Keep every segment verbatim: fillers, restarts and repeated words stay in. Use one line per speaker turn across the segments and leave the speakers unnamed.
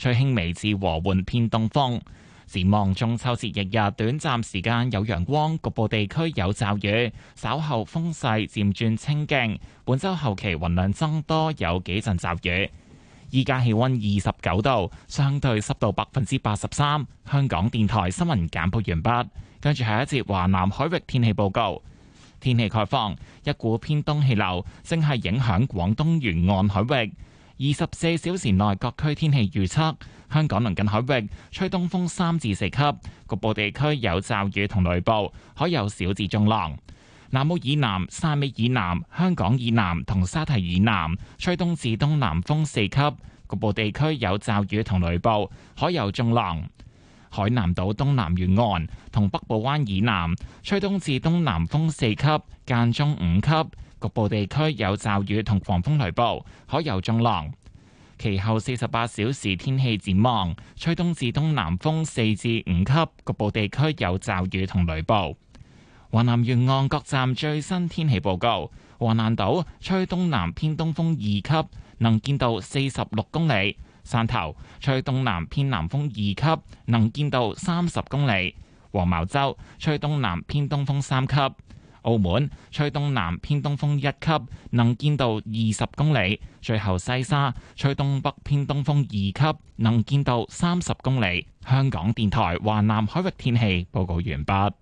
吹輕微至和緩偏東風。展望中秋節翌日，短暫時間有陽光，局部地區有驟雨，稍後風勢漸轉清勁。本週後期雲量增多，有幾陣驟雨。依家氣溫二十九度，相對濕度百分之八十三。香港電台新聞簡報完畢，跟住下一節華南海域天氣報告。天氣概況，一股偏東氣流正係影響廣東沿岸海域。二十四小時內各區天氣預測：香港鄰近海域吹東風三至四級，局部地區有驟雨同雷暴，海有小至中浪。南澳以南、汕尾以南、香港以南同沙堤以南吹東至東南風四級，局部地區有驟雨同雷暴，海有中浪。海南島東南沿岸同北部灣以南吹東至東南風四級，間中五級，局部地區有驟雨同狂風雷暴，海有中浪。其後四十八小時天氣展望，吹東至東南風四至五級，局部地區有驟雨同雷暴。華南沿岸各站最新天氣報告：華南島吹東南偏東風二級，能見度四十六公里；汕頭吹東南偏南風二級，能見度三十公里；黃茅洲吹東南偏東風三級；澳門吹東南偏東風一級，能見度二十公里；最後西沙吹東北偏東風二級，能見度三十公里。香港電台華南海域天氣報告完畢。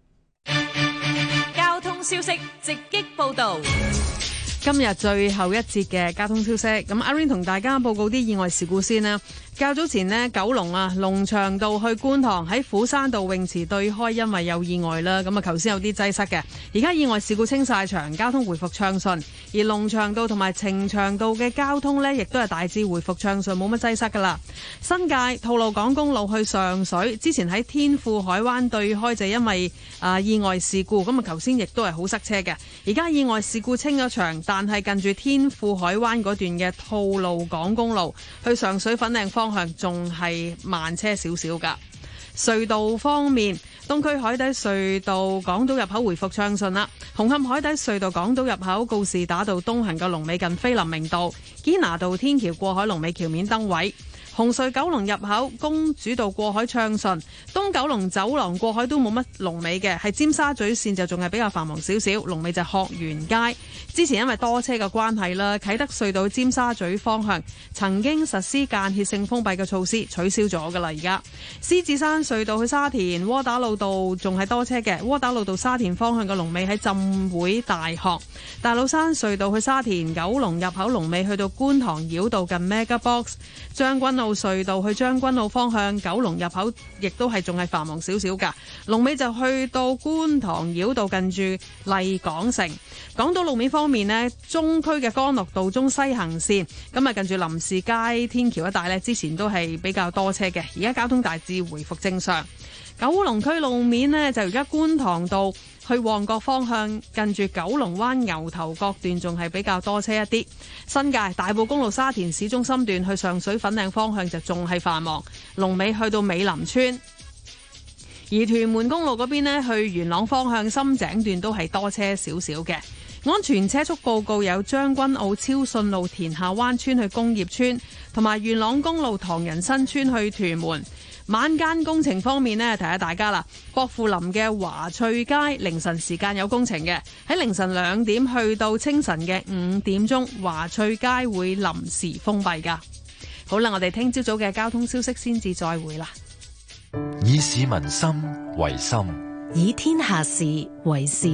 消息直擊報道，
今日最後一節嘅交通消息，咁阿 Rain 同大家報告啲意外事故先啦。較早前呢，九龍啊，龍翔道去觀塘喺虎山道泳池對開，因為有意外啦，咁啊，頭先有啲擠塞嘅，而家意外事故清晒場，交通回復暢順。而龍翔道同埋呈祥道嘅交通呢，亦都係大致回復暢順，冇乜擠塞噶啦。新界吐露港公路去上水，之前喺天富海灣對開就因為啊、呃、意外事故，咁啊頭先亦都係好塞車嘅。而家意外事故清咗場，但係近住天富海灣嗰段嘅吐露港公路去上水粉嶺方向仲係慢車少少噶。隧道方面，東區海底隧道港島入口回復暢順啦。紅磡海底隧道港島入口告士打道東行嘅龍尾近菲林明道，堅拿道天橋過海龍尾橋面燈位。紅隧九龍入口公主道過海暢順，東九龍走廊過海都冇乜龍尾嘅，係尖沙咀線就仲係比較繁忙少少，龍尾就學園街。之前因為多車嘅關係啦，啟德隧道尖沙咀方向曾經實施間歇性封閉嘅措施，取消咗噶啦。而家獅子山隧道去沙田窩打老道仲係多車嘅，窩打老道沙田方向嘅龍尾喺浸會大學。大老山隧道去沙田九龍入口龍尾去到觀塘繞道近 Mega Box。將軍澳隧道去將軍澳方向九龍入口亦都係仲係繁忙少少噶，龍尾就去到觀塘繞道近住麗港城。港島路面方面呢，中區嘅干諾道中西行線咁啊，近住林士街天橋一帶呢，之前都係比較多車嘅，而家交通大致回復正常。九龍區路面呢，就而家觀塘道去旺角方向近住九龍灣牛頭角段仲係比較多車一啲。新界大埔公路沙田市中心段去上水粉嶺方向就仲係繁忙，龍尾去到美林村。而屯門公路嗰邊呢，去元朗方向深井段都係多車少少嘅。安全車速報告有將軍澳超順路田下灣村去工業村，同埋元朗公路唐人新村去屯門。晚間工程方面呢，提下大家啦，薄扶林嘅華翠街凌晨時間有工程嘅，喺凌晨兩點去到清晨嘅五點鐘，華翠街會臨時封閉噶。好啦，我哋聽朝早嘅交通消息先至再會啦。
以市民心為心，
以天下事為事。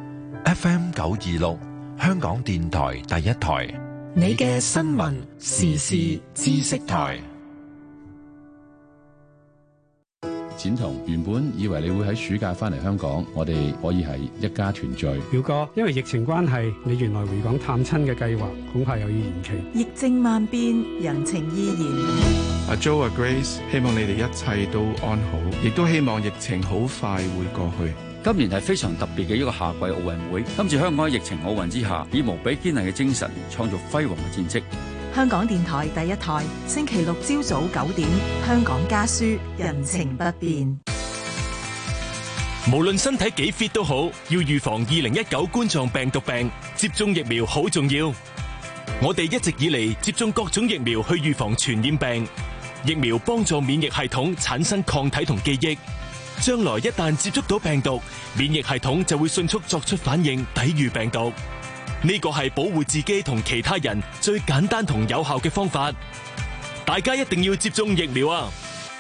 F M 九二六，香港電台第一台，
你嘅新聞時事知識台。
展彤，原本以為你會喺暑假翻嚟香港，我哋可以係一家團聚。
表哥，因為疫情關係，你原來回港探親嘅計劃恐怕又要延期。
疫症萬變，人情依然。
阿 Joe 阿 Grace， 希望你哋一切都安好，亦都希望疫情好快會過去。
今年係非常特別嘅一個夏季奧運會，今次香港喺疫情奧運之下，以無比堅毅嘅精神，創造輝煌嘅戰績。
香港電台第一台，星期六朝早九點，香港家書，人情不變。
無論身體幾 fit 都好，要預防二零一九冠狀病毒病，接種疫苗好重要。我哋一直以嚟接種各種疫苗去預防傳染病， 疫苗幫助免疫系統產生抗體同記憶，將來一旦接觸到病毒，免疫系統就會迅速作出反應，抵禦病毒。呢個係保護自己同其他人最簡單同有效嘅方法。大家一定要接種疫苗啊！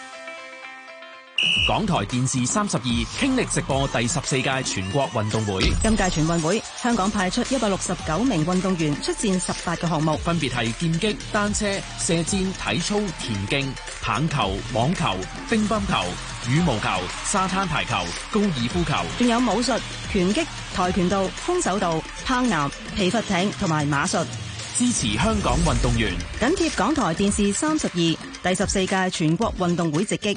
港台電視三十二傾力直播第十四屆全國運動會。
今屆全運會，香港派出一百六十九名運動員出戰十八個項目，
分別係劍擊、單車、射箭、體操、田徑、棒球、網球、乒乓球、羽毛球、沙灘排球、高爾夫球，
仲有武術、拳擊、跆拳道、空手道、攀岩、皮筏艇同埋馬術。
支持香港運動員，
緊貼港台電視三十二第十四屆全國運動會直擊。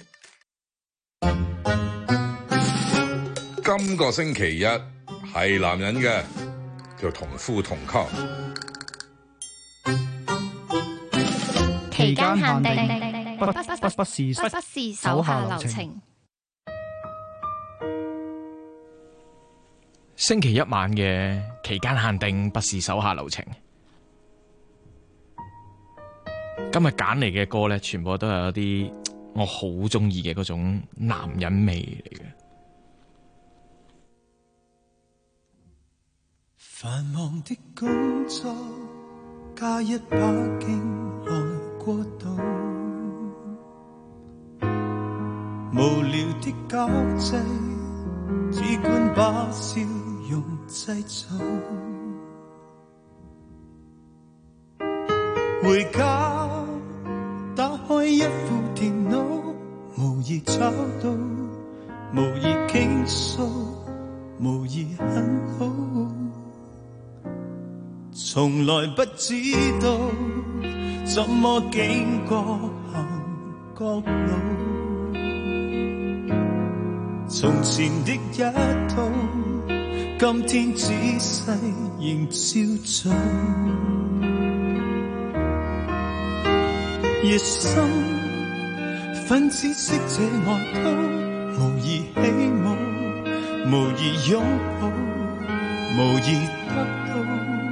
今個星期一係男人嘅，就同夫同級。
期間限定，不不不不是不不是手下留情。
星期一晚嘅期間限定，不是手下留情。今日揀嚟嘅歌咧，全部都係一啲我好中意嘅嗰種男人味嚟嘅。
繁忙的工作加一把勁來過渡，無聊的交際只管把笑容製造，回家打開一副電腦，無意找到，無意傾訴，無意很好，從來不知道怎麼經過行角路，從前的一套今天仔細仍照做，熱心分知識這外套，無意起舞，無意擁抱，無意得到，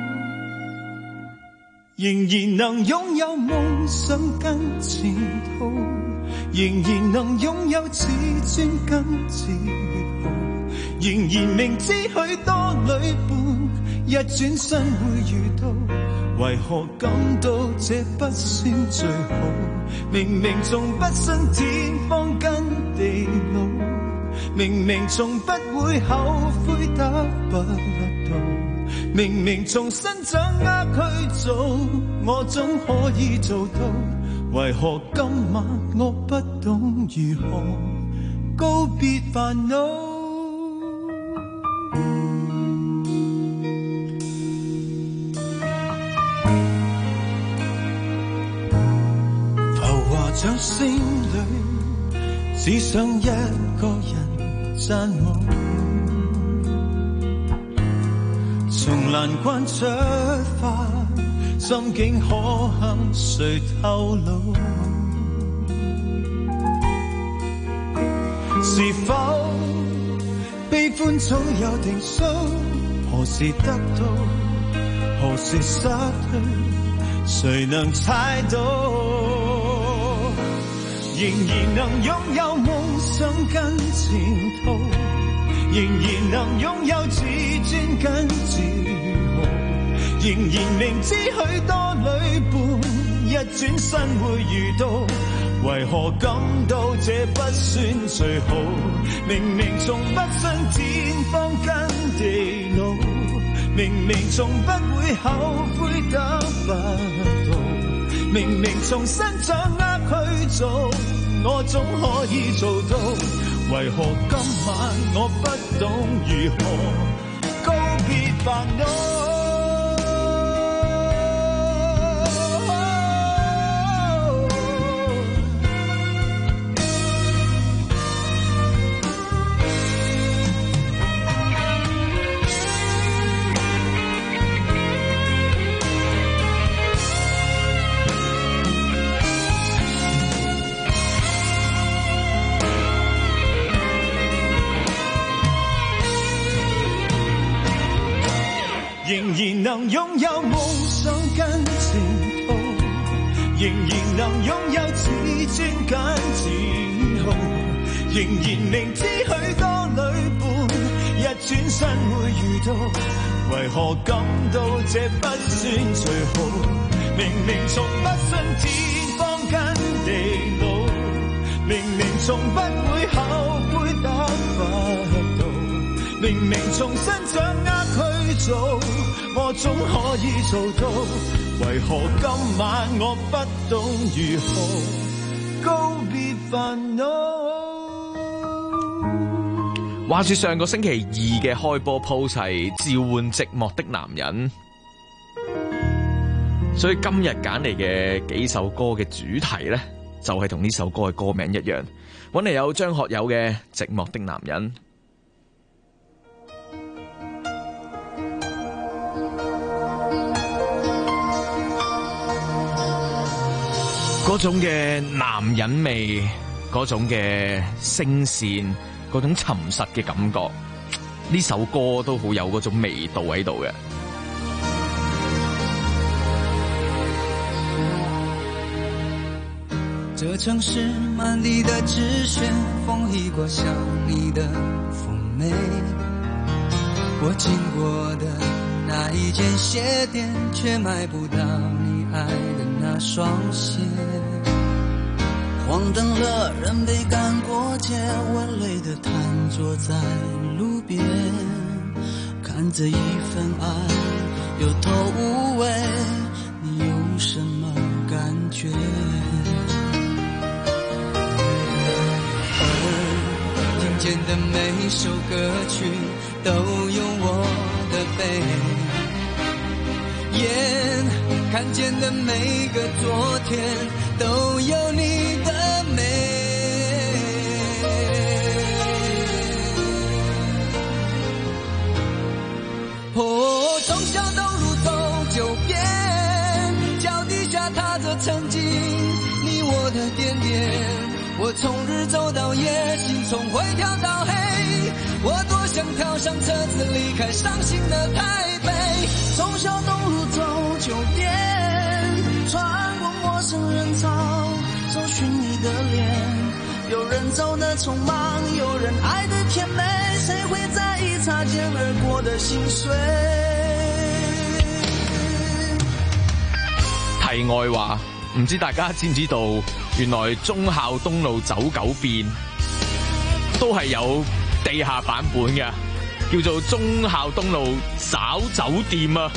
仍然能擁有夢想跟前途，仍然能擁有自尊跟自豪，仍然明知許多旅伴一轉身會遇到，為何感到這不算最好？明明從不信天荒跟地老，明明從不會後悔得不到，明明從新掌握去做，我總可以做到，為何今晚我不懂如何告別煩惱？掌聲裏只想一個人讚我，從難關出發，心境可向誰透露？是否悲歡早有定數？何時得到，何時失去，誰能猜到？仍然能擁有夢想跟前途，仍然能擁有自尊跟自豪，仍然明知許多旅伴一轉身會遇到，為何感到這不算最好？明明從不信天荒跟地老，明明從不會後悔得不到，明明從新掌握去做，我總可以做到，為何今晚我不懂如何告別煩惱？仍然能擁有夢想跟前途，仍仍然能擁有至尊跟自豪，仍然明知許多旅伴一轉身會遇到，為何感到這不算最好？明明從不信天荒跟地老，明明從不會後悔得不到，明明重新掌握去做，我總可以做到，為何今晚我不懂如何告別煩惱？
話說上個星期二嘅開波 post 係召喚寂寞的男人，所以今日揀嚟嘅幾首歌嘅主題呢，就係同呢首歌嘅歌名一樣，揾嚟有張學友嘅《寂寞的男人》。嗰種嘅男人味，嗰種嘅聲線，嗰種沉實嘅感覺，呢首歌都好有嗰種味道喺度嘅。
這城市滿地的紙屑，風一過想你的嫵媚，我經過的那一間鞋店，卻買不到你愛的那雙鞋。黃燈了，人被趕過街，我累得癱坐在路邊，看着一份愛有頭無尾，你有什麼感覺？耳聽見的每首歌曲都有我的背，眼看見的每個昨天都有你的美。哦，從小東路走九遍，腳底下踏着曾經你我的點點，我從日走到夜，心從灰跳到黑，我多想跳上車子離開傷心的台北。從小東路走九遍，穿過陌生人潮，找尋你的臉，有人走得匆忙，有人愛得甜美，誰會在意擦肩而過的心碎？
題外話，唔知大家知唔知道，原來忠孝東路走九遍都係有地下版本嘅，叫做忠孝東路找酒店啊！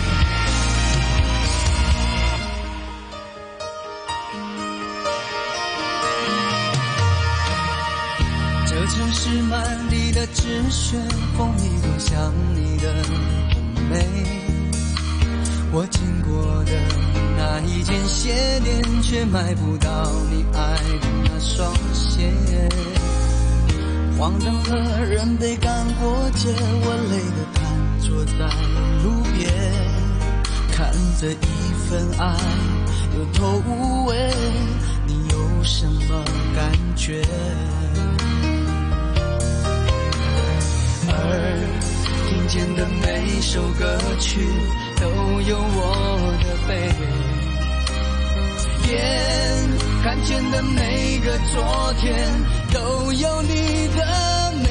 這城市滿地的紙屑，風一過想你的嫵媚，我經過的那一間鞋店，卻買不到你愛的那雙鞋。黃燈了，人被趕過街，我累得癱坐在路邊，看着一份愛有頭無尾，你有什麼感覺？耳聽見的每首歌曲都有我的背，眼看見的每個昨天都有你的美。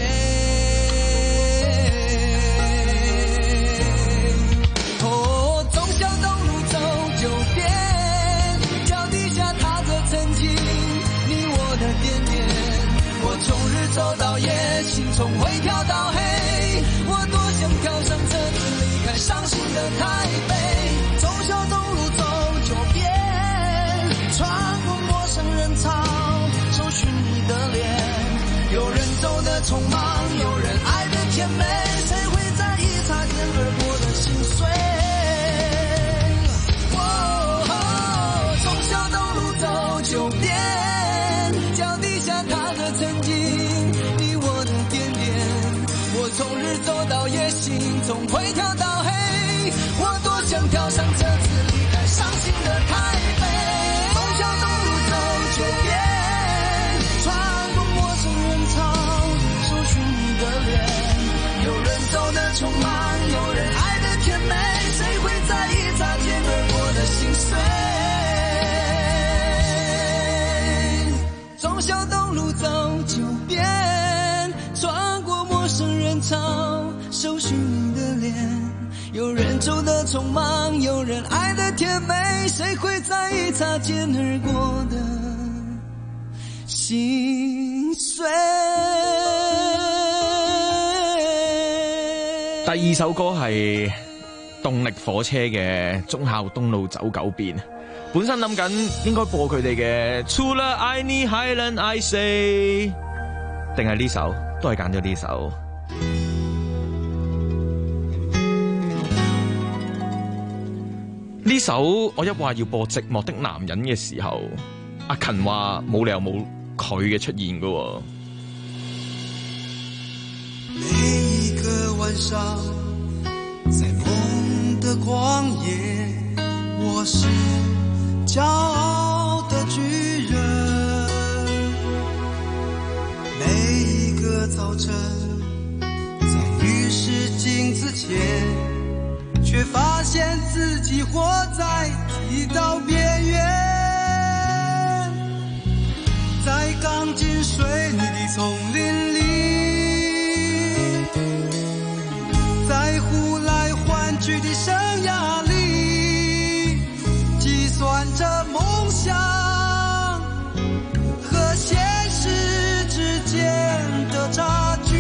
哦，從小東路走九遍，腳底下踏着曾經你我的點點，我從日走到夜，心從灰跳到黑，我多想跳上車子離開傷心的台北。從小東路走九遍，穿過陌生人潮，找尋你的臉，有人走得匆忙，有人愛得甜美，誰會在意擦肩而過的心碎？哦，從小東路走九遍，腳底下踏着曾經你我的點點，我從日走到夜，心從灰跳到黑，我多想跳上車子離開傷心的台北。從小東路走九遍，穿過陌生人潮，搜尋你的臉，有人走得匆忙，有人愛得甜美，誰會在意擦肩而過的心碎？ 忠孝东路走九遍，穿过陌生人潮，搜寻你的脸。有人走得匆忙，有人爱得甜美，谁会在意擦肩而过的心碎？
第二首歌係動力火車嘅忠孝東路走九遍，本身諗緊應該播佢哋嘅除了愛你還能愛誰，定係呢首，都係揀咗呢首。呢首我一話要播寂寞的男人嘅時候，阿勤話冇理由冇佢嘅出現㗎喎。
每一個晚上在夢的曠野，我是驕傲的巨人。每一個早晨在浴室鏡子前，卻發現自己活在剃刀邊緣。在鋼筋水泥的叢林裡，在呼來喚去的生涯裡，計算着夢想和現實之間的差距。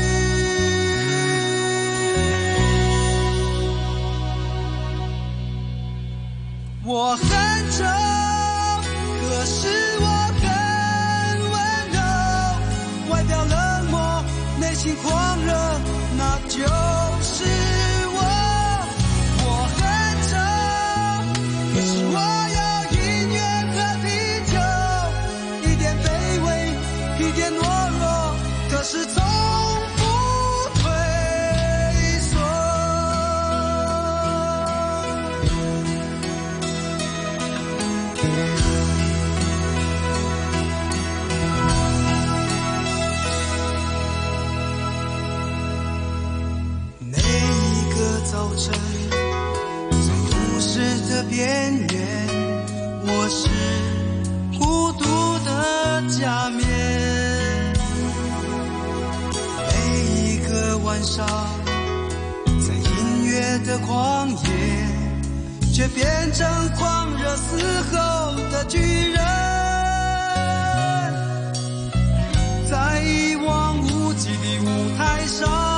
我恨着，可是我很溫柔，外表冷漠，內心狂熱，那就是我。我恨着，可是我要音樂和啤酒，一點卑微，一點懦弱，可是從不退縮。早晨，在都市的邊緣，我是孤獨的假面。每一個晚上，在音樂的曠野，卻變成狂熱嘶吼的巨人。在一望無際的舞台上，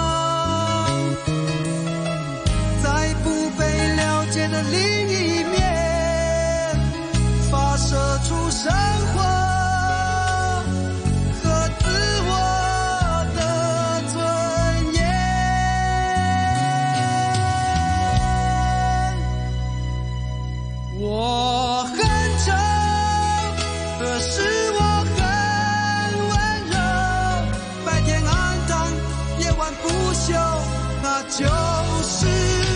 的另一面，發射出生活和自我的尊嚴。我很醜，可是我很溫柔，白天安當，夜晚不休，那就是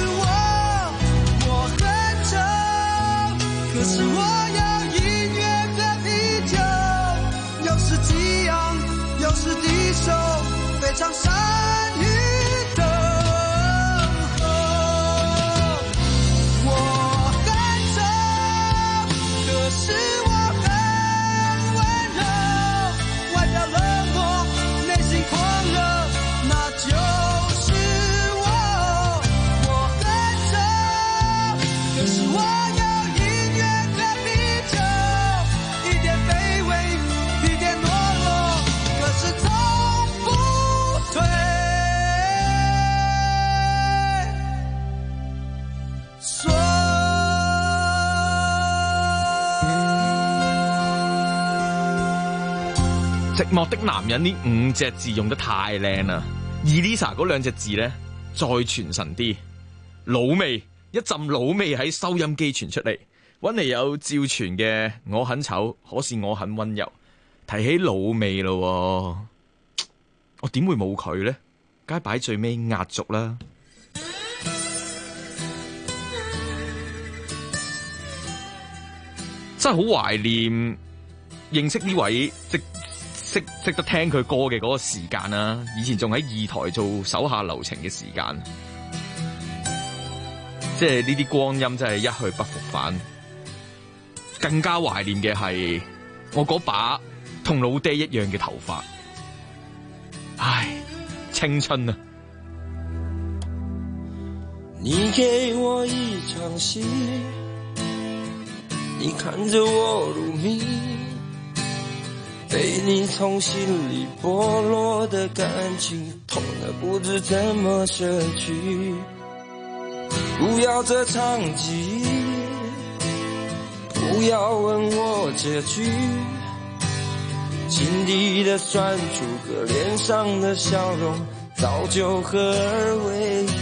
可是我要音樂和啤酒，又是激昂，又是低手，非常善於等候。我很醜，可是我很溫柔，外表冷漠，內心狂熱，那就是我。我很醜，可是我
寂寞的男人呢五隻字用得太靚啦，而 Lisa 嗰兩隻字呢再傳神啲，老味，一陣老味喺收音機傳出嚟，搵嚟有趙傳嘅我很醜，可是我很溫柔。提起老味咯，我點會冇佢呢？梗係擺最尾壓軸啦。真係好懷念認識呢位即識識得聽佢歌嘅嗰個時間啦，以前仲喺二台做手下留情嘅時間，即係呢啲光陰真係一去不復返。更加懷念嘅係我嗰把同老爹一樣嘅頭髮。唉，青春啊！
你給我一場戲，你看着我入迷，被你從心裡剝落的感情，痛得不知怎麼捨去。不要這場記憶，不要問我結局，心底的酸楚和臉上的笑容早就合而為一。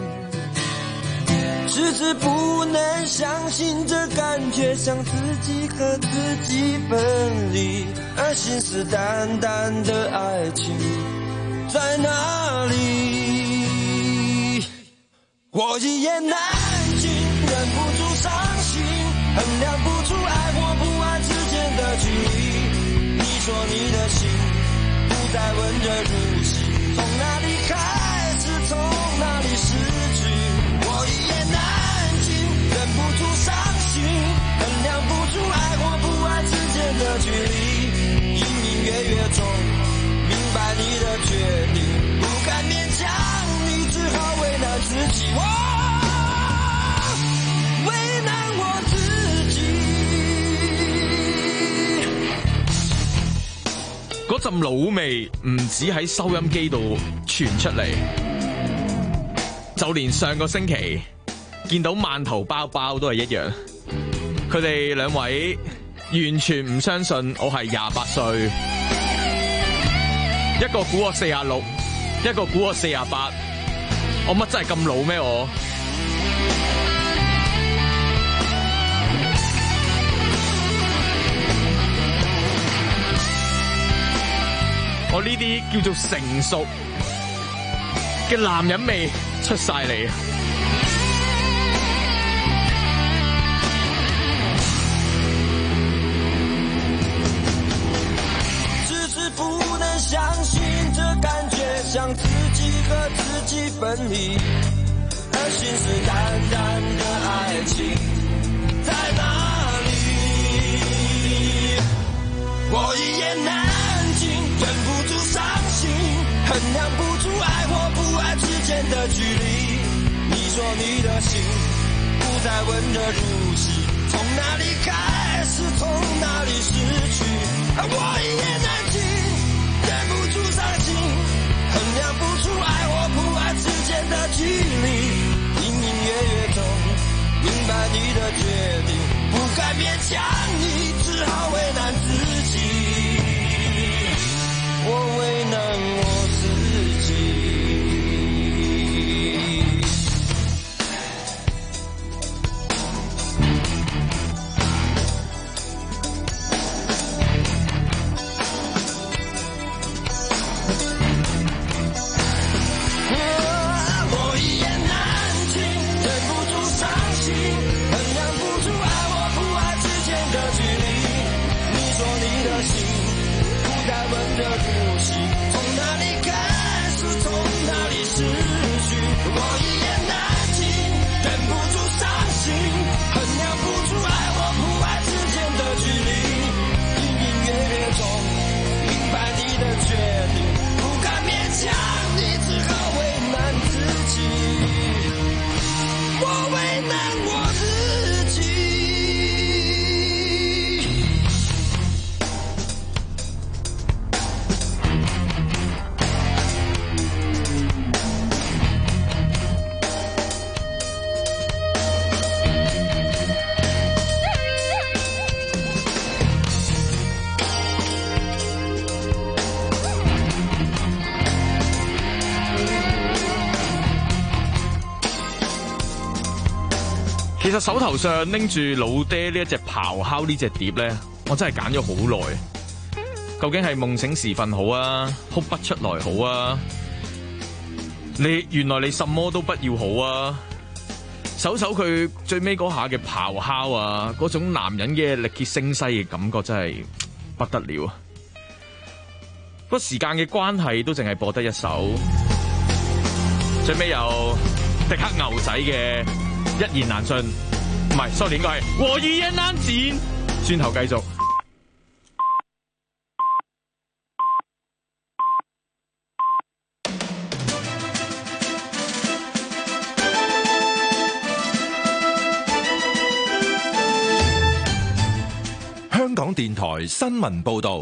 遲遲不能相信這感覺像自己和自己分離，而信誓旦旦的愛情在哪裡？我一言難盡，忍不住傷心，衡量不出愛或不愛之間的距離。你說你的心不再溫熱如昔，從哪裡開始，從哪裡失去？我一言難盡，忍不住傷心，衡量不出愛或不愛之間的距離。隱隱約約中明白你的決定，不敢勉強你，只好為難自己。我為難我自己。
嗰陣老味唔止喺收音機度傳出嚟，就連上個星期見到饅頭包包都係一樣。佢哋兩位完全唔相信我係廿八歲，一個估我四廿六，一個估我四廿八。我乜真係咁老咩？我我呢啲叫做成熟嘅男人味出晒嚟。
只是不能相信這感覺像自己和自己分離，而信誓旦旦的愛情在哪裡？我一言難盡，忍不住傷心，衡量不出愛或不愛之間的距離。你說你的心不再溫熱如昔，從哪裡開始，從哪裡失去？我一言難盡，忍不住傷心，衡量不出愛或不愛之間的距離。隱隱約約中明白你的決定，不敢勉強你，只好為難自己。我為難我自己。我一言難盡，忍不住傷心，衡量不出愛或不愛之間的距離。你說你的心不再溫熱如昔，從哪裡開始，從哪裡失去？我一言難盡，忍不住傷心，衡量不出愛或不愛之間的距離。隱隱約約中明白你的決定，不敢勉強你，只好為難自己。我為難我自己。
其實手頭上拎住老爹呢一隻咆哮呢隻碟咧，我真係揀咗好耐。究竟係夢醒時分好啊，哭不出來好啊？你原來你什麼都不要好啊？首首佢最尾嗰下嘅咆哮啊，嗰種男人嘅力竭聲嘶嘅感覺真係不得了啊！不過時間嘅關係都淨係播得一首，最尾有迪克牛仔嘅一言難盡，唔係 sorry 應該係我一言難盡，轉頭繼續。
電台新聞報道。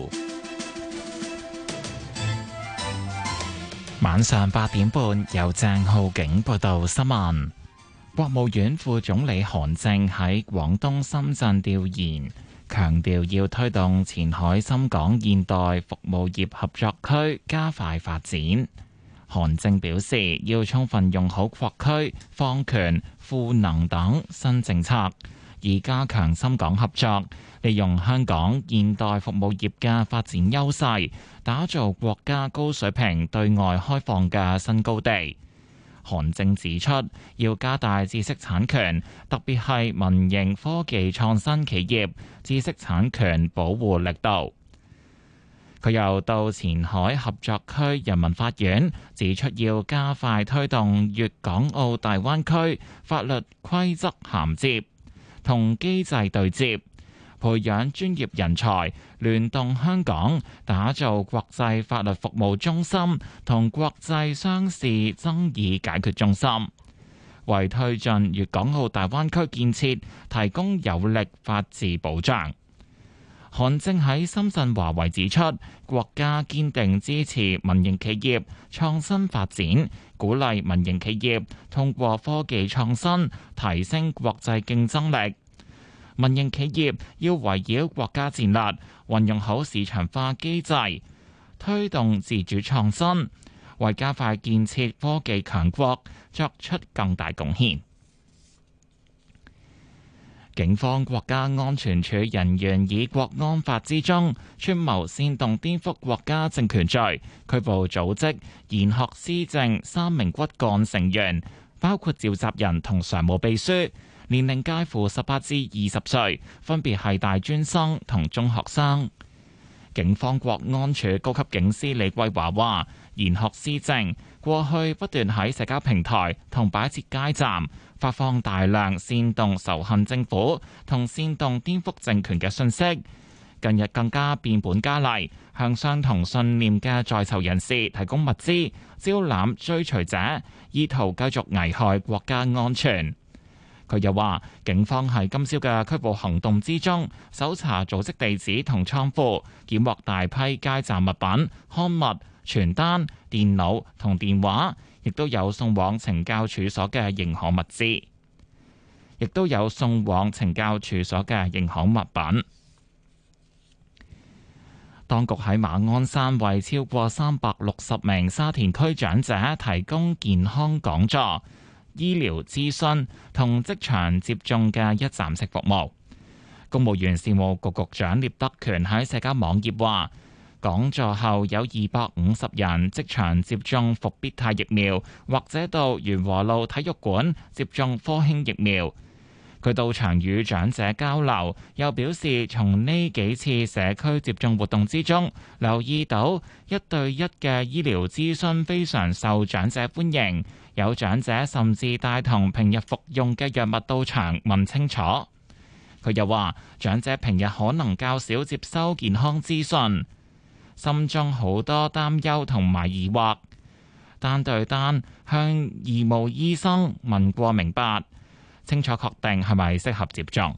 晚上八點半，由鄭浩景報道新聞。國務院副總理韓正喺廣東深圳調研，強調要推動前海深港現代服務業合作區加快發展。韓正表示，要充分用好擴區、放權、賦能等新政策，以加強深港合作，利用香港現代服務業嘅發展優勢，打造國家高水平對外開放嘅新高地。韓正指出，要加大知識產權，特別係民營科技創新企業知識產權保護力度。佢又到前海合作區人民法院，指出要加快推動粵港澳大灣區法律規則銜接同機制對接，培養專業人才，聯動香港，打造國際法律服務中心同國際商事爭議解決中心，為推進粵港澳大灣區建設提供有力法治保障。韓正喺深圳華為指出，國家堅定支持民營企業創新發展，鼓勵民營企業通過科技創新提升國際競爭力。民營企業要圍繞國家戰略，運用好市場化機制，推動自主創新，為加快建設科技強國作出更大貢獻。警方國家安全處人員以國安法之中串謀煽動顛覆國家政權罪，拘捕組織賢學思政三名骨幹成員，包括召集人同常務秘書，年齡介乎十八至二十歲，分別係大專生同中學生。警方國安處高級警司李桂華話，賢學思政過去不斷喺社交平台同擺設街站，發放大量煽動仇恨政府同煽動顛覆政權嘅信息。近日更加變本加厲，向相同信念嘅在囚人士提供物資，招攬追隨者，意圖繼續危害國家安全。佢又話，警方喺今朝嘅拘捕行動之中，搜查組織地址同倉庫，檢獲大批街站物品、刊物、傳單、電腦同電話，亦都有送往懲教處所嘅認可物資，亦都有送往懲教處所嘅認可物品。當局喺馬鞍山為超過三百六十名沙田區長者提供健康講座、醫療諮詢同職場接種嘅一站式服務。公務員事務局局長聶德權喺社交網頁話，講座後有二百五十人即場接種復必泰疫苗，或者到元和路體育館接種科興疫苗。佢到場與長者交流，又表示從呢幾次社區接種活動之中，留意到一對一嘅醫療諮詢非常受長者歡迎，有長者甚至帶同平日服用嘅藥物到場問清楚。佢又話，長者平日可能較少接收健康資訊，心中好多擔憂同埋疑惑，單對單向義務醫生問過明白，清楚確定係咪適合接種。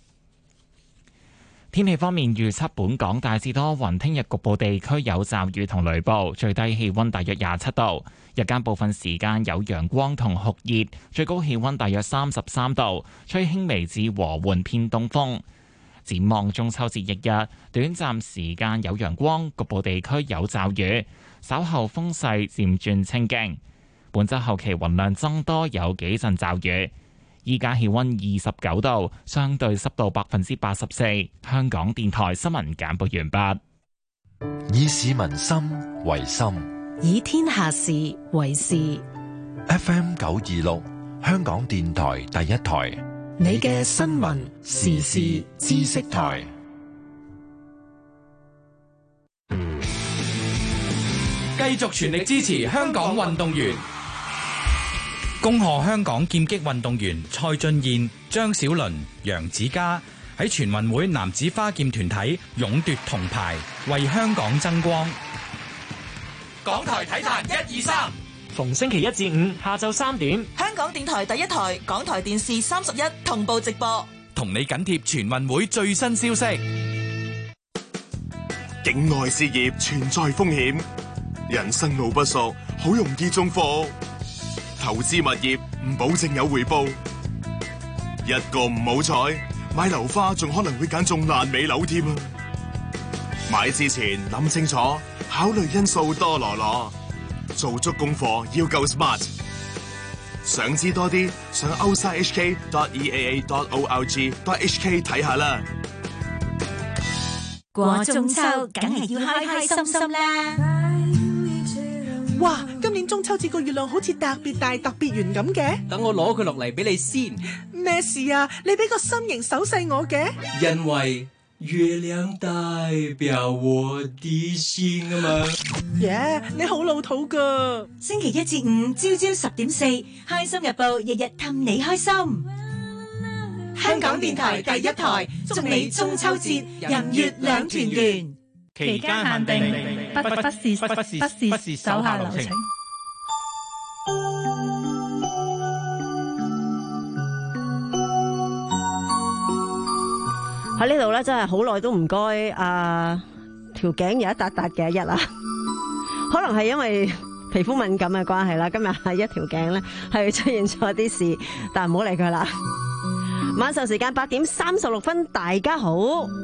天氣方面預測，本港大致多雲，聽日局部地區有驟雨同雷暴，最低氣溫大約廿七度，日間部分時間有陽光同酷熱，最高氣溫大約三十三度，吹輕微至和緩偏東風。展望中秋節翌日，短暫時間有陽光，局部地區有驟雨，稍後風勢漸轉清勁。本週後期雲量增多，有幾陣驟雨。依家氣溫二十九度，相對濕度百分之八十四。香港電台新聞簡報完畢。
以市民心為心，
以天下事為事。
F M 九二六，香港電台第一台，
你嘅新聞時事知識台。
繼續全力支持香港運動員。恭賀香港劍擊運動員蔡俊彥、張小倫、楊子嘉喺全運會男子花劍團體勇奪銅牌，為香港爭光。港台體壇一二三，
逢星期一至五下晝三點，
香港電台第一台、港台電視三十一同步直播，
同你緊貼全運會最新消息。
境外事業存在風險，人生路不熟，好容易中伏。投資物業唔保證有回報，一個唔好彩，買樓花仲可能會揀中爛尾樓添啊！買之前諗清楚，考慮因素多羅羅，做足功課要夠 smart。想知多啲，上 outside h k dot e a a dot org dot h k 睇下啦。
過中秋梗係要開開心心啦！
哇，今年中秋節個月亮好似特別大、特別圓咁嘅。
等我攞佢落嚟俾你先。
咩事啊？你俾個心形手勢我嘅？
因為月亮代表我的心啊嘛。
耶，yeah, 你好老土噶。
星期一至五朝朝十點四，開心日報日日氹你開心。香港電台第一台，祝你中秋節人月兩團圓。
期間限定，不不不是不是不是手下留情。
喺呢度咧，真係好耐都唔該啊！條頸有一笪笪嘅一日啦，可能係因為皮膚敏感嘅關係啦。今日係一條頸咧係出現咗啲事，但係唔好理佢啦。晚上時間八點三十六分，大家好。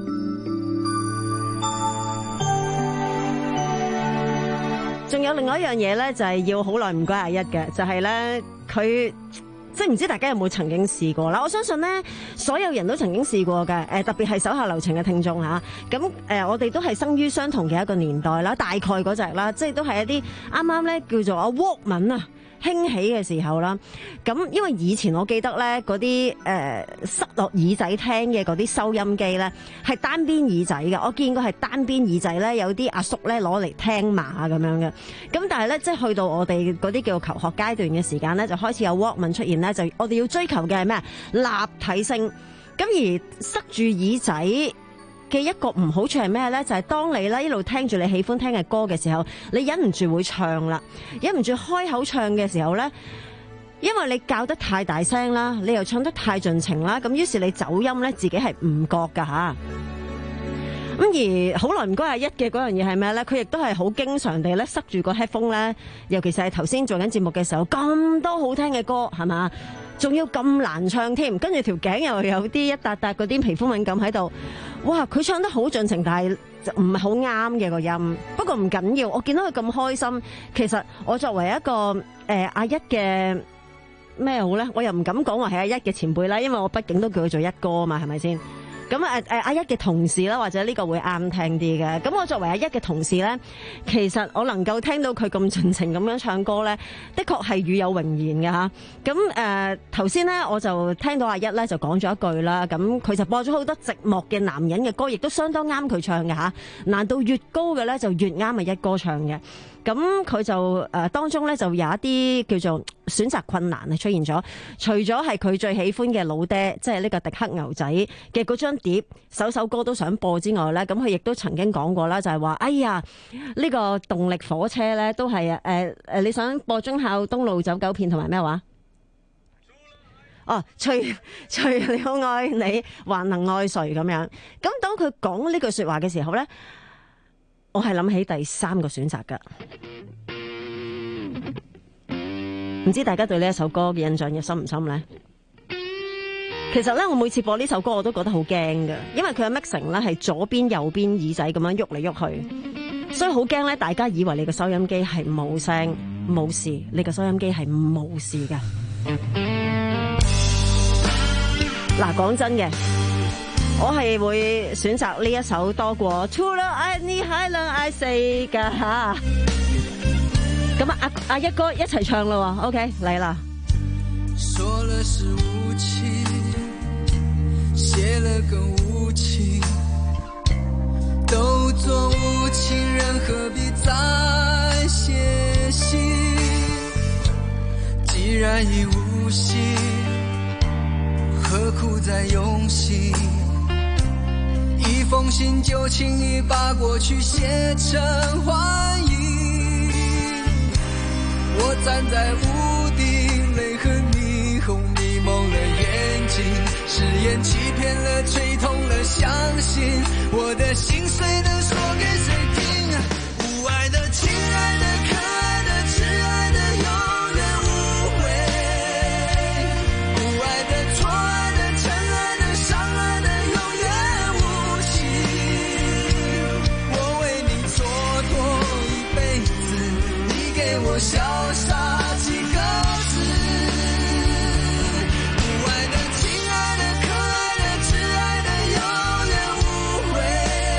仲有另外一樣嘢咧，就係要好耐唔該阿一嘅，就係咧佢即係唔知大家有冇曾經試過啦。我相信咧，所有人都曾經試過嘅，誒特別係手下留情嘅聽眾嚇。咁誒，我哋都係生於相同嘅一個年代啦，大概嗰隻啦，即係都係一啲啱啱咧叫做阿 Walkman啊興起嘅時候啦。咁因為以前我記得咧嗰啲誒塞落耳仔聽嘅嗰啲收音機咧係單邊耳仔嘅，我見過係單邊耳仔咧有啲阿叔咧攞嚟聽馬咁樣嘅。咁但係咧即係去到我哋嗰啲叫求學階段嘅時間咧，就開始有 Walkman 出現咧，就我哋要追求嘅係咩？立體聲。咁而塞住耳仔嘅一個唔好處係咩咧？就係、是、當你咧一路聽住你喜歡聽嘅歌嘅時候，你忍唔住會唱啦，忍唔住開口唱嘅時候咧，因為你教得太大聲啦，你又唱得太盡情啦，咁於是你走音咧，自己係唔覺噶吓。咁而好耐唔該阿一嘅嗰樣嘢係咩咧？佢亦都係好經常地咧塞住個 headphone 咧，尤其是係頭先做緊節目嘅時候，咁多好聽嘅歌係嘛？仲要咁難唱添，跟住條頸又有啲一笪笪嗰啲皮膚敏感喺度，哇！佢唱得好盡情，但係唔係好啱嘅個音。不過唔緊要，我見到佢咁開心，其實我作為一個誒、呃、阿一嘅咩好咧，我又唔敢講話係阿一嘅前輩啦，因為我畢竟都叫佢做一哥啊嘛，係咪先？咁誒誒阿一嘅同事啦，或者呢個會啱聽啲嘅。咁我作為阿一嘅同事咧，其實我能夠聽到佢咁盡情咁樣唱歌咧，的確係與有榮焉嘅嚇。咁誒頭先咧，我就聽到阿一咧就講咗一句啦。咁佢就播咗好多寂寞嘅男人嘅歌，亦都相當啱佢唱嘅嚇。難度越高嘅咧，就越啱阿一哥唱嘅。咁佢就誒、呃、當中咧就有一啲叫做選擇困難係出現咗，除咗係佢最喜歡嘅老爹，即係呢個迪克牛仔嘅嗰張碟，首首歌都想播之外咧，咁佢亦都曾經講過啦，就係、是、話哎呀呢、這個動力火車咧都係誒誒你想播忠孝東路走九遍同埋咩話？哦，除除了愛你，還能愛誰咁樣？咁當佢講呢句說話嘅時候咧，我係諗起第三個選擇噶，唔知大家對呢一首歌嘅印象又深唔深呢？其實咧，我每次播呢首歌我都覺得好驚噶，因為佢嘅 mixing 咧係左邊右邊耳仔咁樣喐嚟喐去，所以好驚咧，大家以為你個收音機係冇聲冇事，你個收音機係冇事噶。嗱，講真嘅。我係會選擇呢一首多過 True Love I Need High Love I Say 噶吓，咁啊阿阿一哥一齊唱咯 ，OK 嚟啦。
說了是無情，寫了更無情，都做無情人，何必再寫信？既然已無心，何苦再用心？一封信就輕易把過去寫成幻影，我站在屋頂，淚和霓虹迷蒙了眼睛，誓言欺騙了，吹痛了，相信我的心碎能說給誰潇洒几个字。不爱的、亲爱的、可爱的、挚爱的，永远无悔。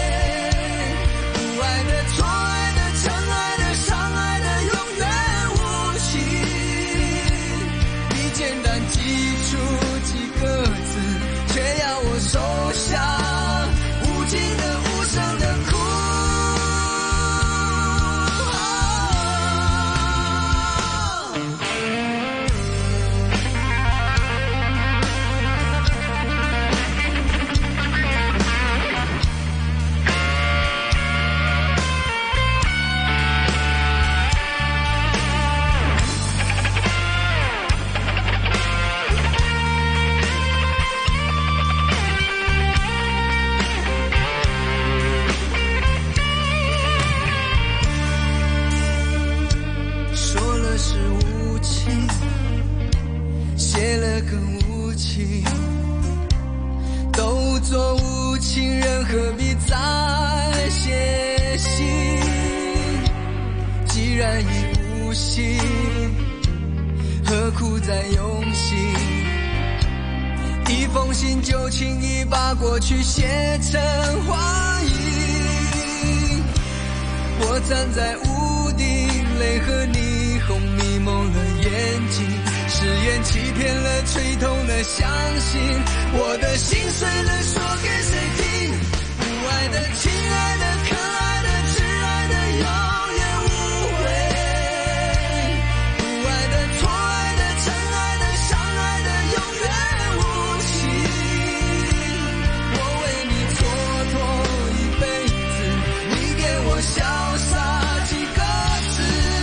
不爱的、错爱的、真爱的、伤害的，永远无情。你简单记出几个字，却要我收下无尽的、无声的哭。说了是无情，写了更无情，都做无情人，何必再写信？既然已无心，何苦再用心？一封信就轻易把过去写成画影。我站在屋顶，泪和霓虹迷蒙了眼睛，誓言欺骗了，吹痛了，相信我的心碎了，说给谁听？不爱的、亲爱的、可爱的、挚爱的，永远无悔。不爱的、错爱的、真爱的、伤害的，永远无情。我为你蹉跎一辈子，你给我潇洒几个字。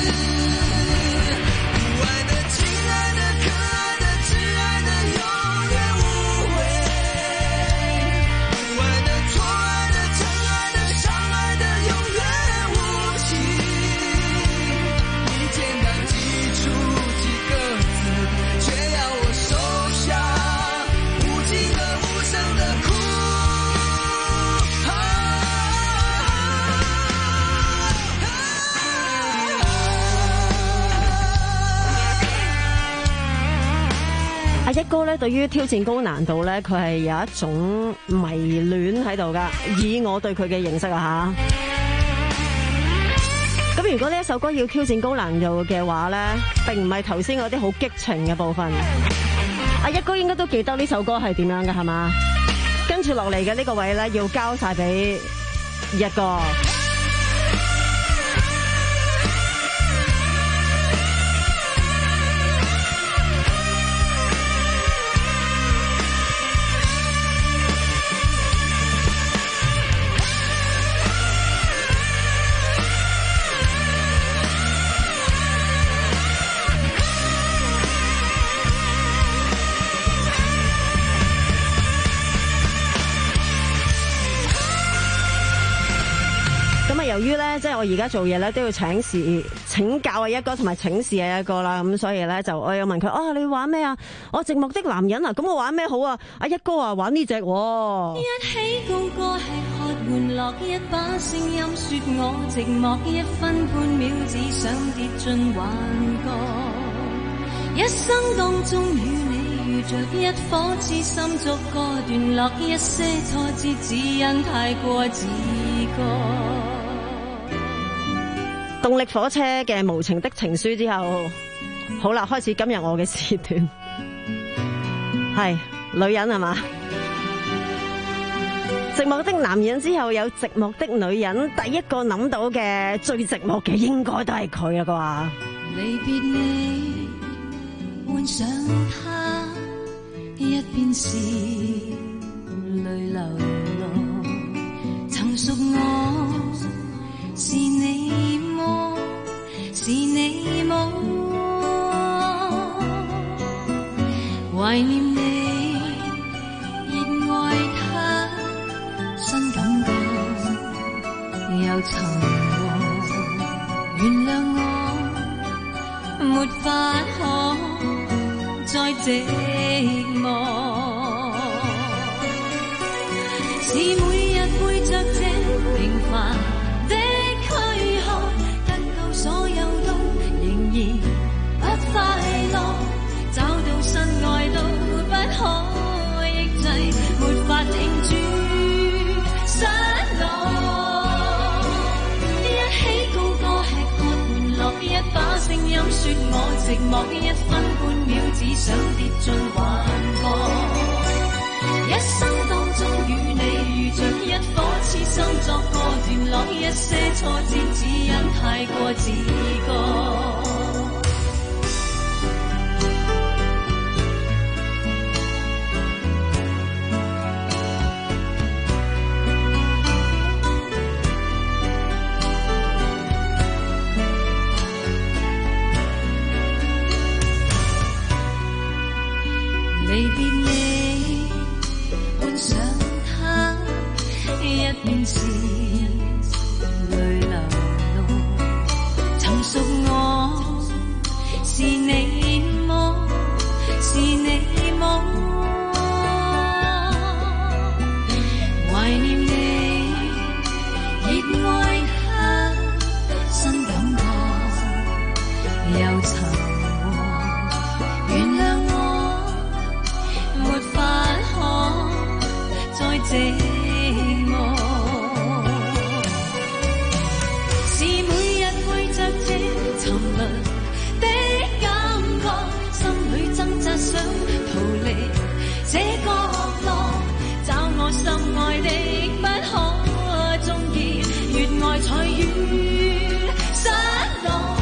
不爱的、亲爱的、可爱的、挚爱的，永远无悔。不爱的、错爱的、真爱的、伤害的，永远无情。你简单记出几个字，却要我收下无尽的、无声的哭。
阿一哥咧，對於挑戰高難度咧，佢係有一種迷戀喺度噶。以我對佢嘅認識啊吓，咁如果呢一首歌要挑戰高難度嘅話咧，並唔係頭先嗰啲好激情嘅部分。阿一哥應該都記得呢首歌係點樣嘅係嘛？跟住落嚟嘅呢個位咧，要交晒俾一哥。由於咧，即係我而家做嘢咧，都要請示請教阿一哥同埋請示阿一哥啦，咁所以咧就我有問佢，哦，你玩咩啊？我寂寞的男人啊，咁我玩咩好啊？阿一哥啊，玩呢隻喎。
一起高歌吃喝玩樂，一把聲音說我寂寞，一分半秒只想跌進幻覺，一生當中與你遇着一顆痴心逐個段落，一些挫折只因太過自覺。
動力火車嘅無情的情書之後，好啦，開始今日我嘅時段，係女人係嘛？寂寞的男人之後有寂寞的女人，第一個諗到嘅最寂寞嘅應該都係佢啦啩。
離別你，換上他，一邊是淚流落，曾屬我是你麼？是你麼？懷念你，熱愛他，新感覺又沉默。原諒我，沒法可再寂寞。是每日背着這平凡的軀殼，得到所有都仍說我寂寞，一分半秒只想跌進幻覺。一生當中與你如着一顆痴心作過段落，一些挫折只因太過自覺。離別你，觀想他，一面是淚流露。曾屬我，是你麼？是你麼？懷念你，熱愛他，新感覺又沉和，原諒我。沒法可再寂寞，是每日背着這沉淪的感覺，心裏掙扎想逃離這角落，找我心愛的不可終結，越愛才越失落。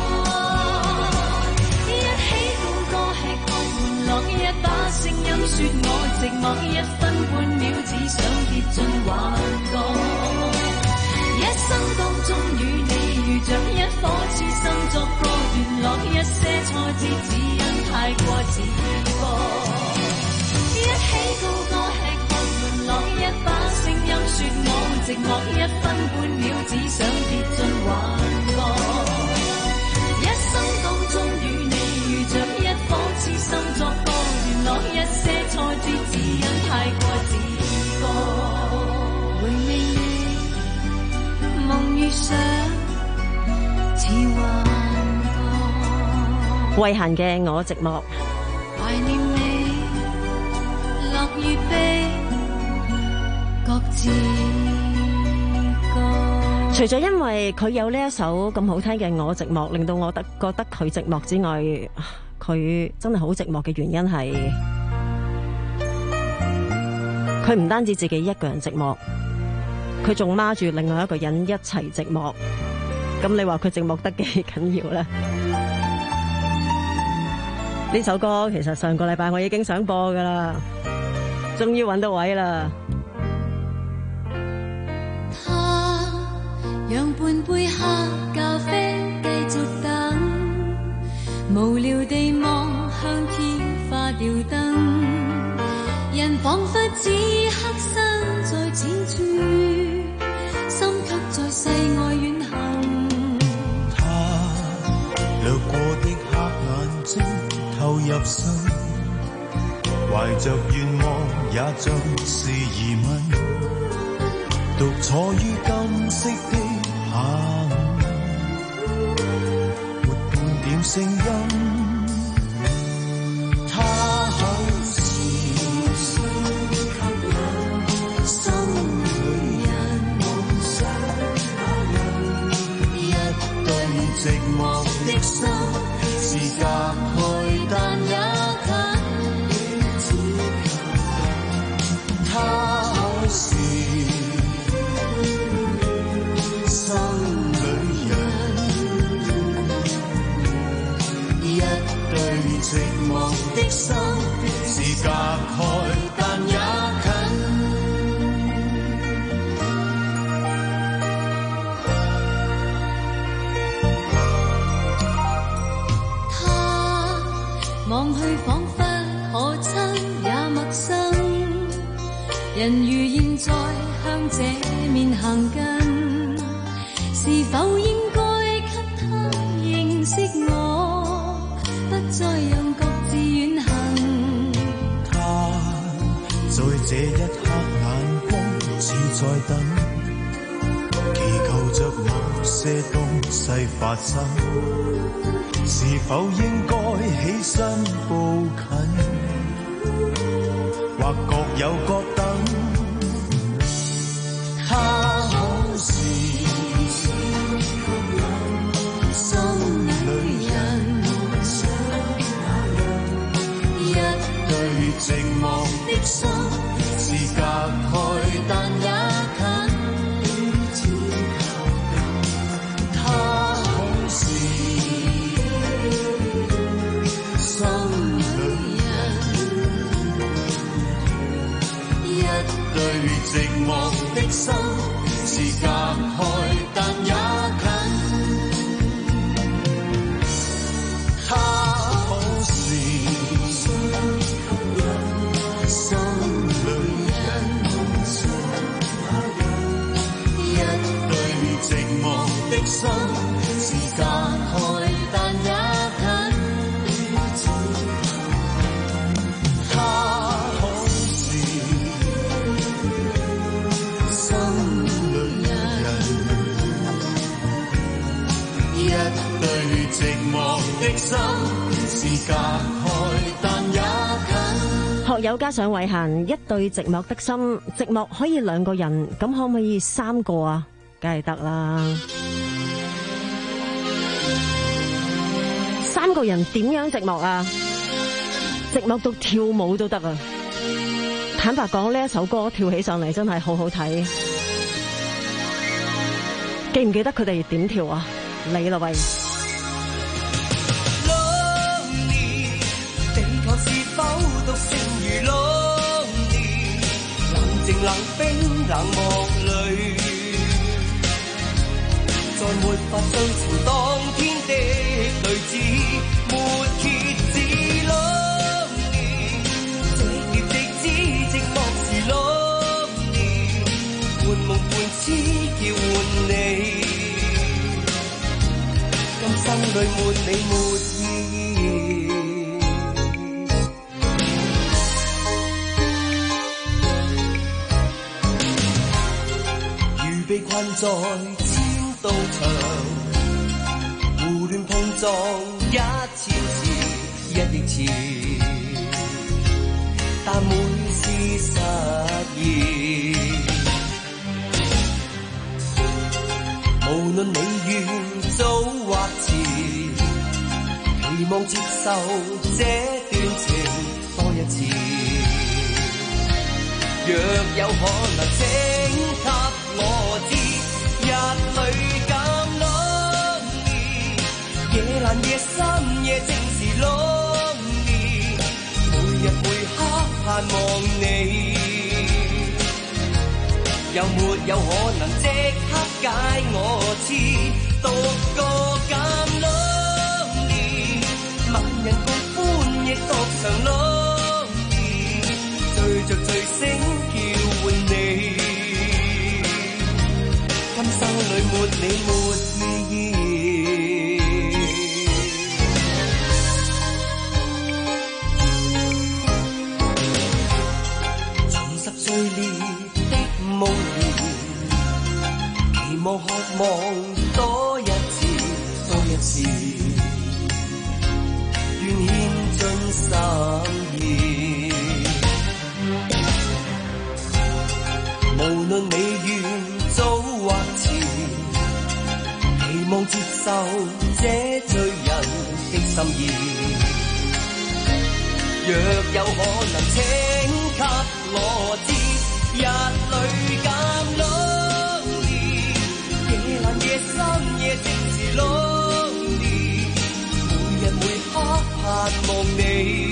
一把聲音說我寂寞，一分半秒只想跌進幻覺。一生當中與你如着一顆痴心作過段落，一些挫折只因太過自覺。一起高歌吃喝玩樂，一把聲音說我寂寞，一分半秒只想跌進幻覺。一生當中與你如着一顆痴心作過段落，一些挫折只因太過自覺。永未你夢遇上似幻覺，
慧嫻嘅我寂寞。
懷念你樂與悲各自
除咗因為佢有呢一首咁好聽嘅《我寂寞》，令到我得覺得佢寂寞之外，佢真係好寂寞嘅原因係，佢唔單止自己一個人寂寞，佢仲孖住另外一個人一齊寂寞。咁你話佢寂寞得幾緊要呢？呢首歌其實上個禮拜我已經想播噶啦，終於揾到位啦。
讓半杯黑咖啡繼續等，無聊地望向天花吊燈，人彷彿只刻身在淺處，心卻在世外遠行。
他掠過的黑眼睛透入心，懷着願望也像是疑問，獨坐於金色的下午，沒半點聲音。他好似心裏人夢想，一對寂寞的心是隔開但也近，他好似心裏人，一對寂寞的心是隔開但也近。
他望去彷彿可親也陌生，人如現在向這面行近，是否應該給他認識我，不再讓各自遠行。
他在這一刻眼光似在等，祈求着某些東西發生，是否應該起身步近，或各有各等。他好似心裏人，
的心是隔開，但也近。他好是心裏人，一對寂寞的心是隔開，但也近。
學友加上慧嫻，一對寂寞的心，寂寞可以兩個人，咁可唔可以三個啊？梗係得啦，三個人點樣寂寞啊？寂寞到跳舞都得啊！坦白講，呢一首歌跳起上嚟真係好好睇。記唔記得佢哋點跳啊？你啦喂！
地球是否獨剩如 lonely？ 冷靜冷冰冷漠裏，再沒法追尋當天的類似，沒歇止 lonely。 這劫直知寂寞是 lonely， 半夢半痴叫喚你，今生裏沒你沒意義。被困在千道牆，胡亂碰撞一千次一億次，但每次實現。無論你願早或遲，期望接受這段情多一次。若有可能，請給我知，日裏減 lonely， 夜闌夜深夜正是 lonely， 每日每刻盼望你，有沒有可能即刻解我痴，獨個減 lonely， 萬人共歡亦獨常 lonely， 醉着醉醒叫喚你，今生裏沒你沒意義。重拾最烈的夢兒，期望渴望多一次多一次，願獻盡心意。無論你願早或遲，期望接受這醉人的心意。若有可能，請給我知，日裏減 lonely， 夜闌夜深夜正是 lonely， 每日每刻盼望你，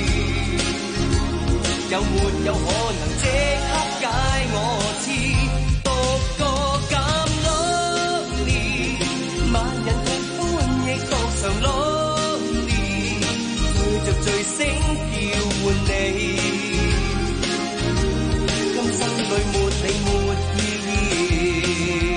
有沒有可能即刻解我痴，獨個減 lonely， 萬人共歡亦獨常 lonely， 醉着醉醒叫喚你，今生裏沒你沒意義。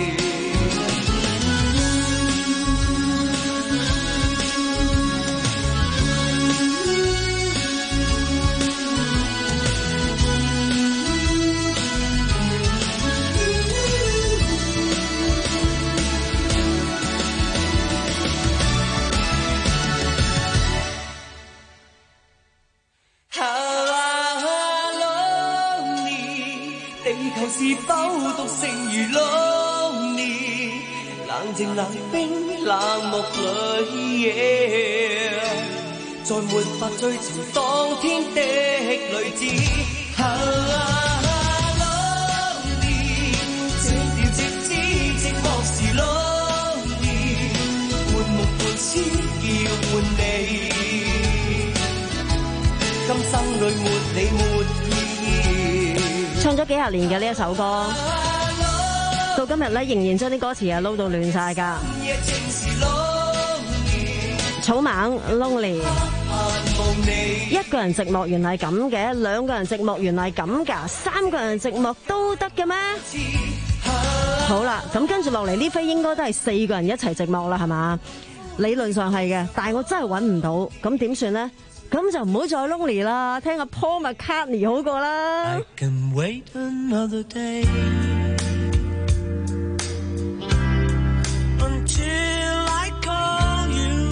是否獨剩如 lonely， 冷靜冷冰冷漠裏， yeah， 再沒法追尋當天的類似。啊 lonely， 這條直知寂寞是 lonely， 半夢半痴叫喚你，今生裏沒你沒意義。
唱咗幾十年嘅呢一首歌，到今日咧仍然將啲歌詞啊撈到亂晒㗎。草蜢 lonely， 一個人寂寞原來係咁嘅，兩個人寂寞原來係咁㗎，三個人寂寞都得嘅咩？ 好啦，咁跟住落嚟呢飛應該都係四個人一齊寂寞啦，係嘛？理論上係嘅，但係我真係揾唔到，咁點算呢？咁就唔好再 lonely 啦，聽下 Paul McCartney 好過啦。
I can wait another day until I call you.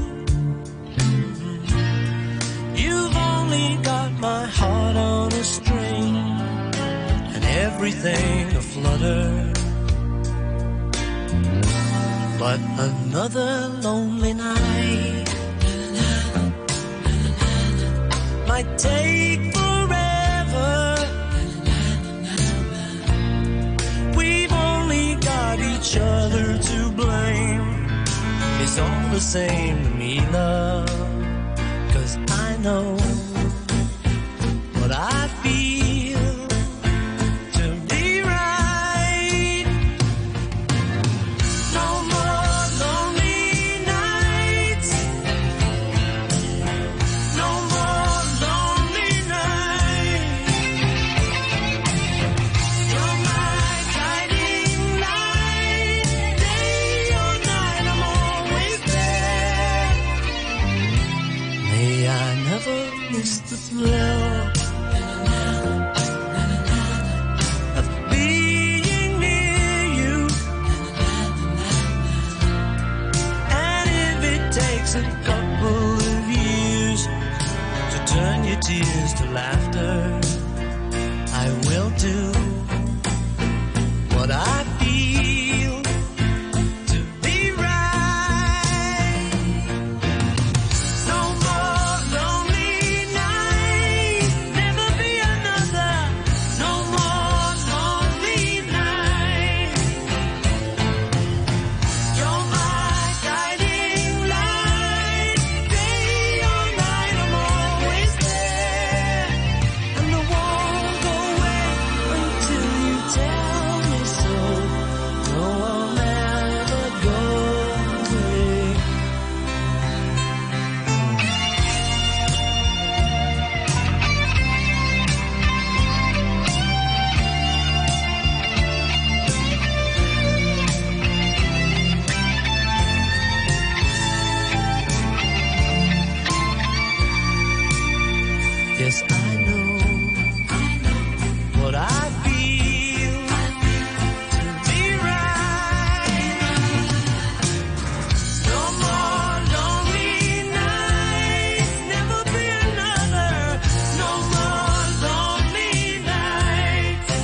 You've only got my heart on a string and everything aflutter. But another lonely night might take forever. We've only got each other to blame. It's all the same to me, love, 'cause I know what I feel to be right. No more lonely nights. No more lonely nights. You're my guiding light. Day or night, I'm always there. May I never miss the thrill of being near you. And if it takes a couple of years to turn your tears to laughter, I will do what I feel to be right. No more lonely nights, never be another. No more lonely nights. You're my guiding light. Day or night, I'm always there. And I won't go away until you tell me so. No, I'll never go away. Yes, I know, what I feel to be right. No more lonely nights, never be another. No more lonely nights.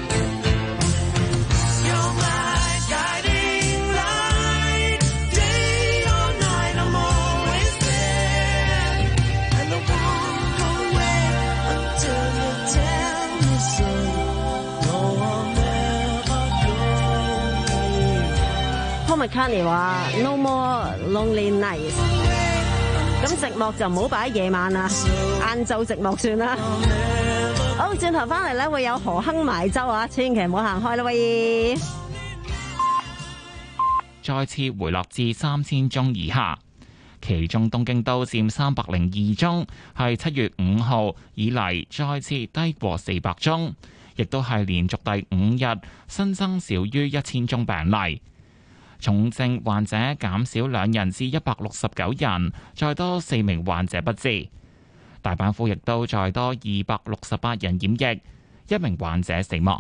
You're my guiding light. Day or night, I'm always there. And I won't go away until you tell me so. No, I'll never go away.
Paul McCartney 話 No more lonely nights。咁寂寞就唔好擺喺夜晚啦，晏晝寂寞算啦。好，轉頭翻嚟咧會有何亨埋周啊，千祈唔好行開啦喂。
再次回落至三千宗以下，其中東京都佔三百零二宗，係七月五號以嚟再次低過四百宗，亦都係連續第五日新增少於一千宗病例。重症患者減少兩人至一百六十九人，再多四名患者不治。大阪府亦都再多二百六十八人染疫，一名患者死亡。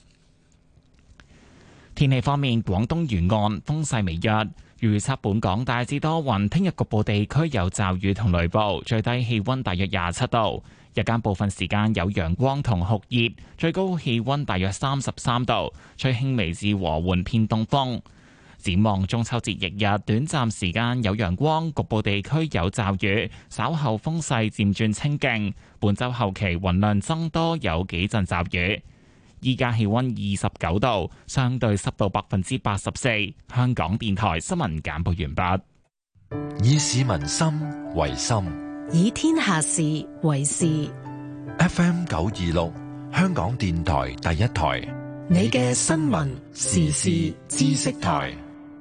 天氣方面，廣東沿岸風勢微弱，預測本港大致多雲，聽日局部地區有驟雨同雷暴，最低氣溫大約廿七度，日間部分時間有陽光同酷熱，最高氣溫大約三十三度，吹輕微至和緩偏東風。展望中秋節翌日，短暫時間有陽光，局部地區有驟雨，稍後風勢漸轉清勁。本週後期雲量增多，有幾陣驟雨。依家氣溫二十九度，相對濕度百分之八十四。香港電台新聞簡報完畢。
以市民心為心，
以天下事為事。
F M 九二六，香港電台第一台，
你嘅新聞時事知識台。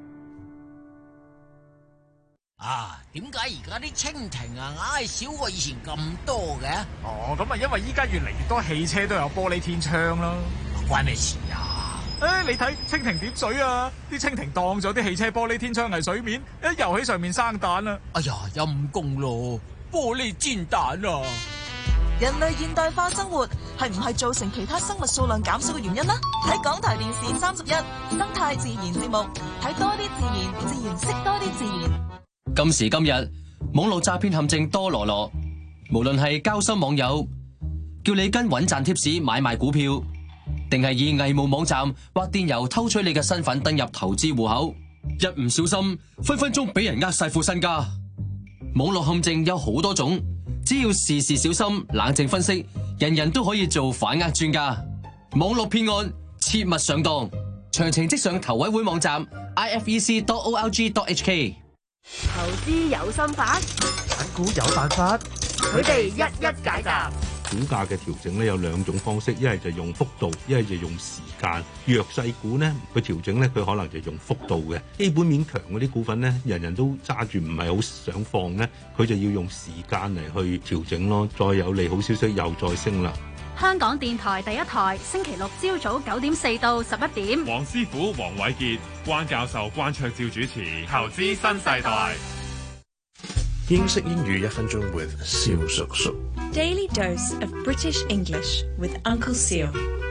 啊，點解而家啲蜻蜓啊，硬係少過以前咁多嘅？
哦，咁啊，因為依家越嚟越多汽車都有玻璃天窗咯。
關咩事啊？
誒，你睇蜻蜓點水啊！啲蜻蜓當咗啲汽車玻璃天窗係水面，一游喺上面生蛋啊！
哎呀，陰公咯，玻璃煎蛋啊！
人類現代化生活係唔係造成其他生物數量減少嘅原因呢？睇港台電視三十一生態自然節目，睇多啲自然，自然識多啲自然。
今時今日，網絡詐騙陷阱多羅羅，無論係交心網友叫你跟穩賺貼士買賣股票，定係以偽冒網站或電郵偷取你嘅身份登入投資戶口，一唔小心分分鐘俾人呃晒副身家。網絡陷阱有好多種，只要時時小心冷靜分析，人人都可以做反呃專家。網絡騙案切勿上當，詳情即上投委會網站 i f e c dot o r g dot h k。
投資有心法，
揀股有辦法，
佢哋一一解答。
股價嘅調整咧有兩種方式，一係就用幅度，一係就用時間。弱勢股咧，佢調整咧，佢可能就用幅度嘅。基本面強嗰啲股份咧，人人都揸住，唔係好想放咧，佢就要用時間嚟去調整咯。再有利好消息又再升啦。
香港電台第一台，星期六朝早九點四到十一點。
黃師傅、黃偉傑、關教授、關卓照主持《投資新世代》。
英式英語一分鐘 with 蕭叔叔。
Daily dose of British English with Uncle Seal.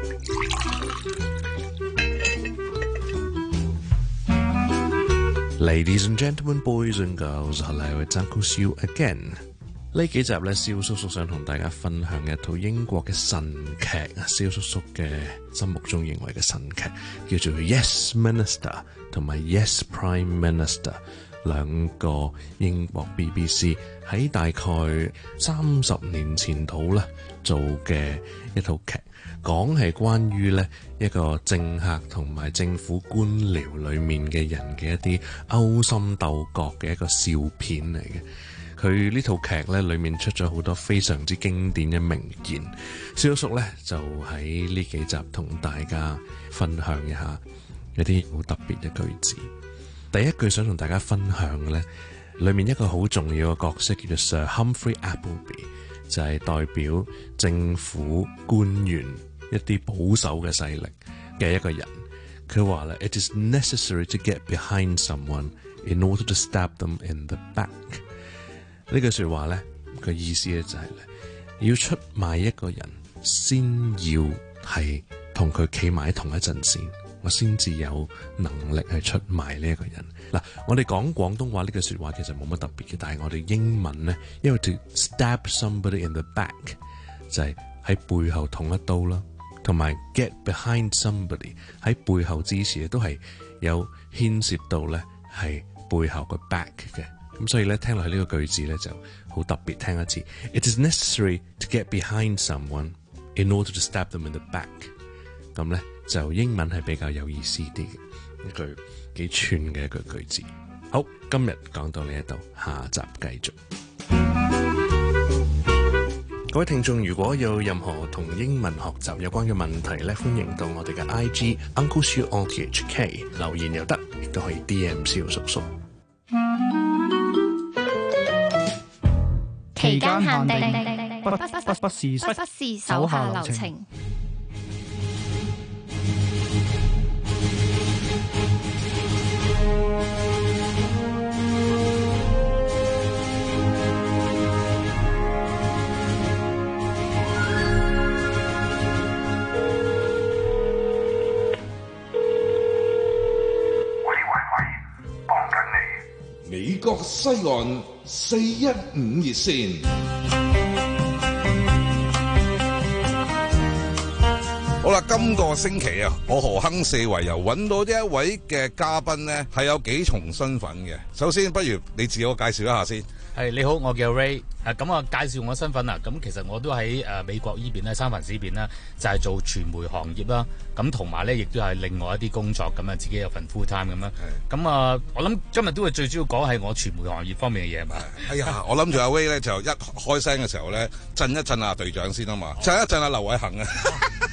Ladies and gentlemen, boys and girls, hello, it's Uncle Seal again. 呢幾集咧，蕭叔叔想同大家分享一套英國嘅神劇啊，蕭叔叔嘅心目中認為嘅神劇叫做 Yes Minister 同埋 Yes Prime Minister。兩個英國 B B C 喺大概三十年前度咧做嘅一套劇，講係關於咧一個政客同埋政府官僚裏面嘅人嘅一啲勾心鬥角嘅一個笑片嚟嘅。佢呢套劇咧裏面出咗好多非常之經典嘅名言，蕭叔咧就喺呢幾集同大家分享一下一啲好特別嘅句子。第一句想同大家分享嘅咧，裏面一個好重要嘅角色叫做 Sir Humphrey Appleby， 就係代表政府官員一啲保守嘅勢力嘅一個人。佢話咧 ，It is necessary to get behind someone in order to stab them in the back。呢句說話咧，個意思咧就係咧，要出賣一個人，先要係同佢企埋喺同一陣線。我先至有能力去出賣呢一個人。嗱，我哋講廣東話呢句説話其實冇乜特別嘅，但係我哋英文呢，因為 to stab somebody in the back 就係喺背後捅一刀啦，同埋 get behind somebody 喺背後支持都係有牽涉到呢係背後個 back 嘅。咁所以咧聽落去呢個句子咧就好特別，聽一次 It is necessary to get behind someone in order to stab them in the back。咁咧就英文係比較有意思啲嘅一句幾串嘅一句句子。好，今日講到呢一度，下集繼續。各位聽眾，如果有任何同英文學習有關嘅問題咧，歡迎到我哋嘅 I G Uncle Siu on T H K 留言又得，亦都可以 D M 蕭叔叔。
期間限定，不不不不是不是手下留情。
美國西岸四一五熱線，好啦，今個星期啊，我何亨四圍遊揾到呢一位嘅嘉賓呢，係有幾重身份嘅。首先，不如你自我介紹一下先。
係，你好，我叫 Ray。誒咁啊，介紹我身份啊。咁其實我都喺誒、呃、美國依邊咧，三藩市邊咧，就係、是、做傳媒行業啦。咁同埋咧，亦都係另外一啲工作咁啊，自己有份 full time 咁樣。咁啊、呃，我諗今日都會最主要講係我傳媒行業方面嘅嘢嘛。
哎呀，我諗住阿 Ray 咧就一開聲嘅時候咧，震一震啊隊長先啊嘛，震一震啊劉偉恒啊。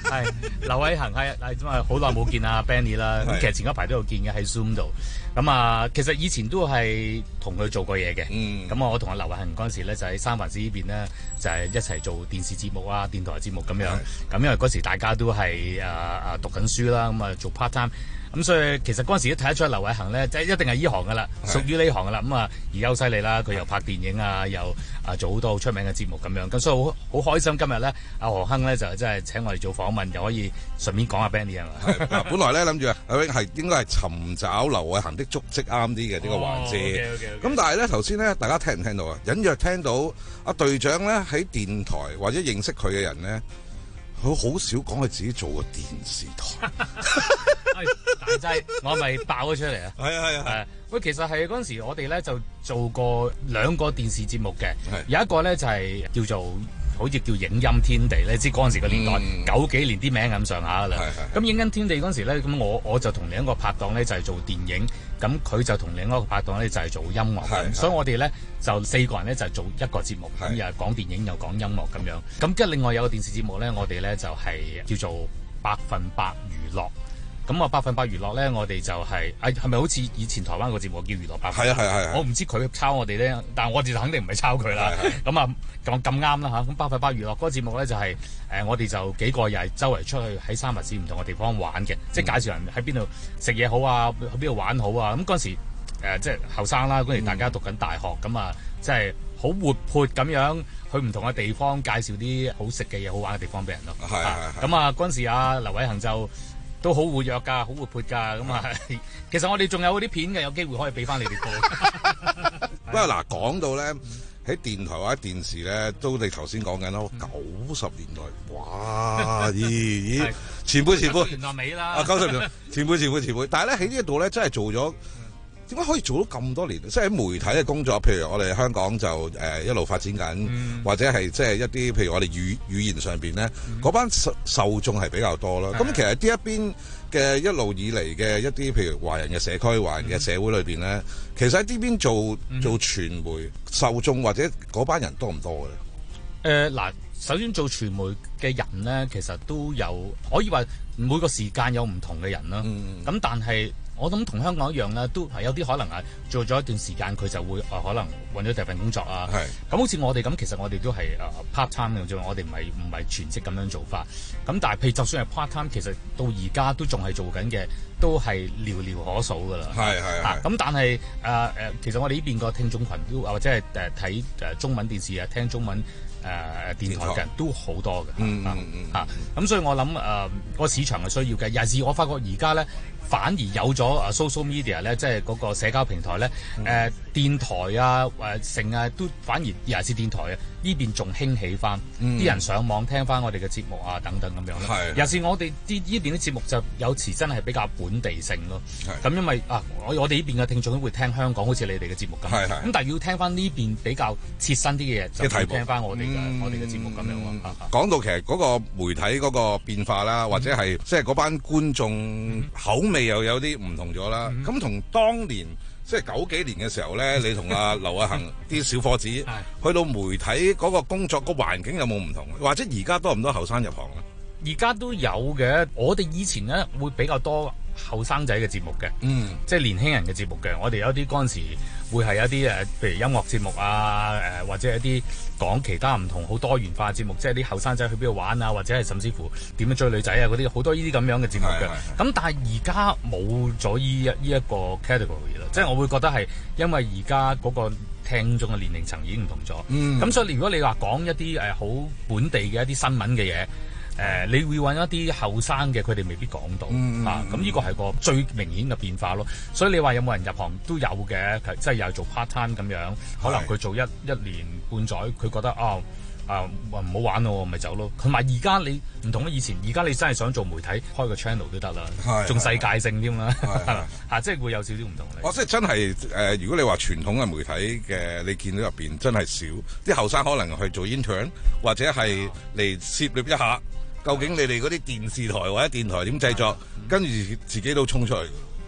係劉偉恒係係因為好耐冇見阿 Benny 啦，咁其實前嗰排都有見嘅喺 Zoom 度。咁啊，其實以前都係同佢做過嘢嘅。咁、嗯、我同阿劉偉恒嗰陣時咧，就喺三藩市呢邊咧，就係、是、一齊做電視節目啊、電台節目咁樣。咁因為嗰時大家都係誒誒讀緊書啦，咁啊做 part time。咁所以其實嗰陣時都睇得出劉偉恒咧，即係一定係呢行噶啦，屬於呢行噶啦。咁啊而家好犀利啦，佢又拍電影啊，又啊做好多好出名嘅節目咁樣。咁所以好好開心今日咧，阿何亨咧就真係請我哋做訪問，又可以順便講下 Benny 係嘛？
嗱，本來咧諗住啊，阿永係應該係尋找劉偉恒的足跡啱啲嘅呢個環節。咁、oh, okay, okay, okay. 但係咧頭先咧，大家聽唔聽到啊？隱約聽到阿隊長咧喺電台或者認識佢嘅人咧，佢好少講佢自己做過電視台。
大劑，我係咪爆咗出嚟啊？
係啊係啊係。
喂，其實係嗰陣時我哋咧就做過兩個電視節目嘅，有一個咧就係、是、叫做好似叫影音天地咧，知嗰陣時個年代、嗯、九幾年啲名咁上下噶啦。咁影音天地嗰陣時咧，咁我我就同另一個拍檔咧就係、是、做電影，咁佢就同另一個拍檔咧就係、是、做音樂，所以我哋咧就四個人咧就係、是、做一個節目，咁又講電影又講音樂咁樣。咁跟住另外有個電視節目咧，我哋咧就係、是、叫做百分百娛樂。咁啊，百分百娛樂咧，我哋就係、是，誒係咪好似以前台灣個節目叫娛樂百分百？係啊係啊係啊！我唔知佢抄我哋咧，但係我哋就肯定唔係抄佢啦。咁啊，咁咁啱啦嚇。咁百分百娛樂嗰個節目咧就係、是，誒、呃、我哋就幾個又係周圍出去喺三藩市唔同嘅地方玩嘅，即係介紹人喺邊度食嘢好啊，去邊度玩好啊。咁嗰陣時、呃、即係後生啦，嗰陣時大家讀緊大學，咁啊即係好活潑咁樣去唔同嘅地方介紹啲好食嘅嘢、好玩嘅地方俾人咯。係係。咁啊嗰陣時啊，劉偉恒就都好活躍㗎，好活潑㗎，咁啊，其實我哋仲有嗰啲片嘅，有機會可以俾翻你哋播。
不過嗱，講到咧喺電台或者電視咧，都你頭先講緊咯，九十年代，哇，咦咦，前輩前輩，
年代尾啦，
啊九十年代前輩前輩前輩，但係咧喺呢一度咧，真係做咗。點解可以做到咁多年？即係喺媒體嘅工作，譬如我哋香港就誒、呃、一路發展緊、嗯，或者係即係一啲譬如我哋語語言上邊咧，嗰、嗯、班受受眾係比較多啦。咁、嗯、其實呢一邊嘅一路以嚟嘅一啲譬如華人嘅社區、華人嘅社會裏邊咧、嗯，其實喺呢邊做做傳媒受眾或者嗰班人多唔多嘅咧？誒嗱、
呃，首先做傳媒嘅人咧，其實都有可以話每個時間有唔同嘅人啦。咁、嗯、但係我諗同香港一樣啦，都係有啲可能係做咗一段時間，佢就會啊可能揾咗第二份工作啊。咁好似我哋咁，其實我哋都係啊 part time 嘅啫，我哋唔係唔係全職咁樣做法。咁但係譬如就算係 part time，其實到而家都仲係做緊嘅，都係寥寥可數㗎啦。係係係。咁但係誒誒，其實我哋呢邊個聽眾群都或者係誒睇誒中文電視啊，聽中文誒、呃、電台嘅人都好多嘅。嗯嗯嗯。嚇、啊，咁所以我諗誒個市場係需要嘅。尤其是我發覺而家咧，反而有咗啊 social media 咧，即係嗰個社交平台咧，誒、嗯呃、電台啊誒成啊都反而尤其是電台啊呢邊仲興起翻，啲、嗯、人上網聽翻我哋嘅節目啊等等咁樣咯。尤其是我哋啲呢邊啲節目就有時真係比較本地性咯。咁因為啊我我哋呢邊嘅聽眾都會聽香港好似你哋嘅節目咁，咁但係要聽翻呢邊比較切身啲嘅嘢，就要聽翻我哋嘅、嗯、我哋嘅節目咁樣咯。
講到其實嗰個媒體嗰個變化啦，或者係即係嗰班觀眾口味又有啲唔同咗啦。咁、嗯、同當年即係九幾年嘅時候咧，你同阿劉偉恒啲小伙子去到媒體嗰個工作個環境有冇唔同？或者而家多唔多後生入行啊？
而家都有嘅。我哋以前咧會比較多後生仔嘅節目嘅，嗯，即係年輕人嘅節目嘅。我哋有啲嗰陣時會係一啲誒，譬如音樂節目啊，誒、呃、或者一啲講其他唔同好多元化嘅節目，即係啲後生仔去邊度玩啊，或者係甚至乎點樣追女仔啊嗰啲，好多呢啲咁樣嘅節目嘅。咁但係而家冇咗呢一呢一個 category 啦，即係我會覺得係因為而家嗰個聽眾嘅年齡層已經唔同咗，咁、嗯、所以如果你話講一啲誒好本地嘅一啲新聞嘅嘢。誒、呃，你會揾一啲後生嘅，佢哋未必講到、嗯、啊！咁呢個係個最明顯嘅變化咯。所以你話有冇人入行都有嘅，即係又做 part time 咁樣，可能佢做一一年半載，佢覺得啊啊唔好玩咯，咪走咯。同埋而家你唔同咗以前，而家你真係想做媒體，開個 channel 都得啦，仲世界性添啦，嚇，即係會有少少唔同。
我即係真係誒、呃，如果你話傳統嘅媒體嘅，你見到入邊真係少啲後生，可能去做 intern 或者係嚟涉獵一下。究竟你哋嗰啲電視台或者電台點製作，跟住自己都衝出去。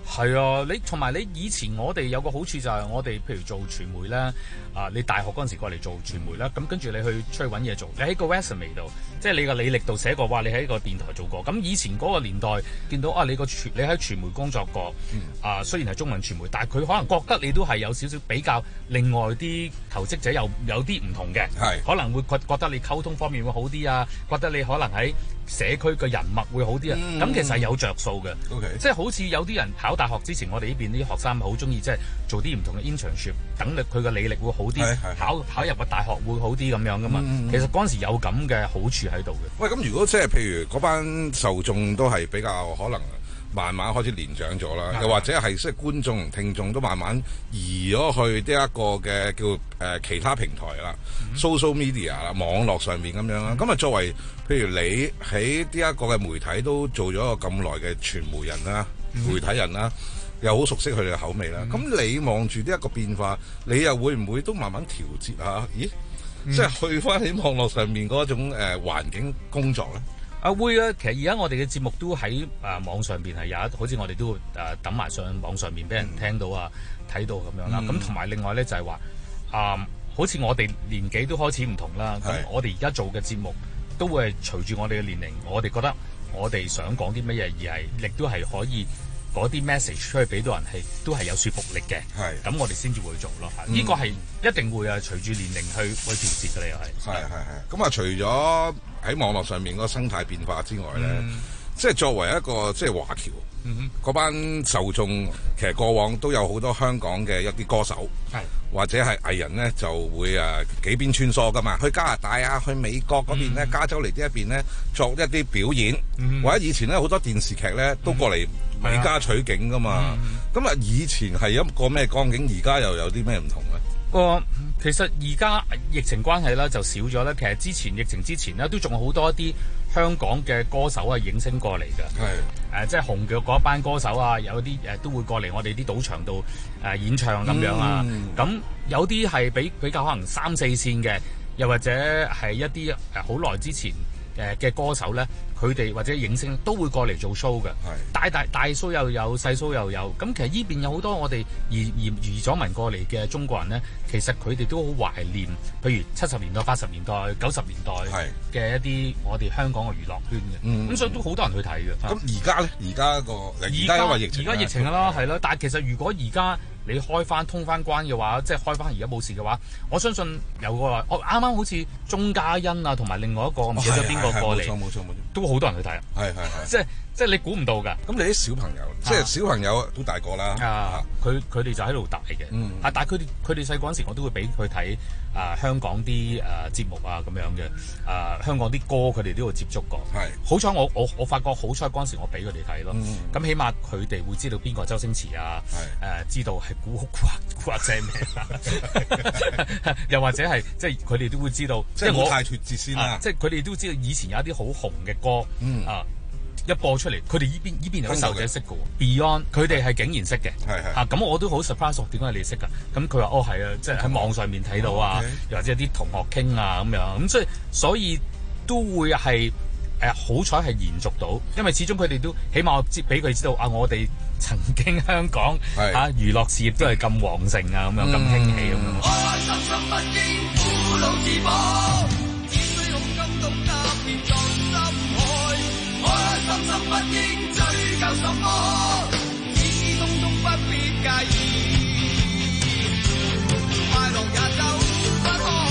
係啊，你同埋你以前我哋有個好處就係我哋譬如做傳媒咧，啊你大學嗰陣時過嚟做傳媒啦，咁跟住你去出去揾嘢做，你喺個 resume 度，即係你個履歷度寫過話你喺個電台做過。咁以前嗰個年代見到啊你個傳你喺傳媒工作過，啊雖然係中文傳媒，但係佢可能覺得你都係有少少比較另外啲求職者有有啲唔同嘅，可能會覺覺得你溝通方面會好啲啊，覺得你可能喺社區嘅人脈會好啲啊，咁、嗯、其實係有着數嘅，okay. 即係好似有啲人考大學之前，我哋呢邊啲學生好中意即係做啲唔同嘅 internship，等佢佢嘅履歷會好啲，考考入個大學會好啲咁樣噶嘛。嗯、其實嗰陣時有咁嘅好處喺度嘅。
喂，咁如果即係譬如嗰班受眾都係比較可能慢慢開始年長咗啦，又或者係即係觀眾同聽眾都慢慢移咗去呢一個嘅叫誒、呃、其他平台啦、嗯、social media 啦，網絡上面咁樣啦。咁啊、嗯，作為譬如你喺呢一個嘅媒體都做咗一個咁耐嘅傳媒人啦、嗯、媒體人啦，又好熟悉佢哋嘅口味啦。咁、嗯、你望住呢一個變化，你又會唔會都慢慢調節下？咦，嗯、即係去翻喺網絡上面嗰種誒、呃、環境工作咧？
啊會啊，其實而家我哋嘅節目都喺誒、呃、網上邊係有一，好似我哋都誒抌埋上網上面俾人聽到啊、睇、嗯、到咁樣啦。咁同埋另外咧就係話啊，好似我哋年紀都開始唔同啦。咁我哋而家做嘅節目都會係隨住我哋嘅年齡，我哋覺得我哋想講啲乜嘢，而係亦都係可以嗰啲 message 出去俾到人係都係有說服力嘅。係咁，我哋先至會做咯。呢、嗯、個係一定會啊，隨住年齡去去調節嘅，你又係。係係係。咁啊，除咗喺網絡上面嗰個生態變化之外咧、嗯，即係作為一個即係華僑，嗰、嗯、班受眾其實過往都有好多香港嘅一啲歌手，或者係藝人咧，就會誒、啊、幾邊穿梭噶嘛，去加拿大啊，去美國嗰邊咧、嗯，加州嚟呢一邊咧作一啲表演，嗯、或者以前咧好多電視劇咧都過嚟美加取景噶嘛，咁、嗯、啊以前係一個咩光景，而家又有啲咩唔同咧？ 個、呃、其實而家疫情關係啦，就少咗啦。其實之前疫情之前咧，都仲有好多一啲香港嘅歌手啊，影星過嚟嘅。係誒、呃，即係紅嘅嗰一班歌手啊，有啲誒、呃、都會過嚟我哋啲賭場度誒、呃、演唱咁樣啊。咁、嗯、有啲係比比較可能三四線嘅，又或者係一啲誒好耐之前誒嘅歌手咧，佢哋或者影星都會過嚟做 show 嘅。係大大大 show 又有，細 show 又有。咁其實依邊有好多我哋移移移咗民過嚟嘅中國人咧，其實佢哋都好懷念，譬如七十年代、八十年代、九十年代嘅一啲我哋香港嘅娛樂圈嘅。咁、嗯、所以都好多人去睇嘅。咁而家咧，而家個而家因為疫情，而家疫情啦，係咯。但係其實如果而家你開翻通翻關嘅話，即係開翻而家冇事嘅話，我相信有個話，我啱啱好似鐘嘉欣啊，同埋另外一個唔記得邊個過嚟，冇錯冇錯冇錯，都好多人去睇啊！係係係，即係即係你估唔到㗎。咁你啲小朋友，啊、即係小朋友都大個啦。啊，佢佢哋就喺度大嘅。嗯。啊，但係佢哋佢哋細個嗰陣時，我都會俾佢睇啊香港啲誒、啊、節目啊咁樣嘅。啊，香港啲歌佢哋都會接觸過。係。好彩我我我發覺好彩嗰陣時我俾佢哋睇咯。咁、嗯、起碼佢哋會知道邊個周星馳啊。係。誒、啊，知道係古惑古惑仔咩？又或者係即係佢哋都會知道，即係我太脫節先啦、啊。即係佢哋都知道以前有一啲好紅嘅歌。嗯。啊。一播出嚟，佢哋依邊依邊有啲細路仔識嘅 Beyond 佢哋係竟然識嘅。係係。啊，咁我都好 surprise，點解你識㗎？咁佢話：哦，係啊，即係喺網上面睇到啊，又、哦 okay. 或者啲同學傾啊咁樣。咁所以所以都會係誒好彩係延續到，因為始終佢哋都起碼我知俾佢知道啊，我哋曾經香港啊娛樂事業都係咁旺盛啊，咁樣咁興起咁樣。開開心心不經苦惱自破，只需用感動踏遍在心海。開開心心不應追究什麼，只是通通不必介意，快樂也走不開。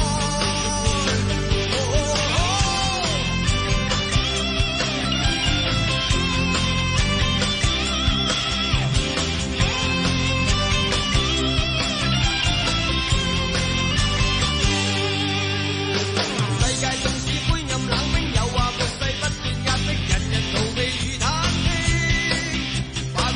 世界縱使灰暗冷冰，有話末世不斷壓迫人人逃避與嘆息。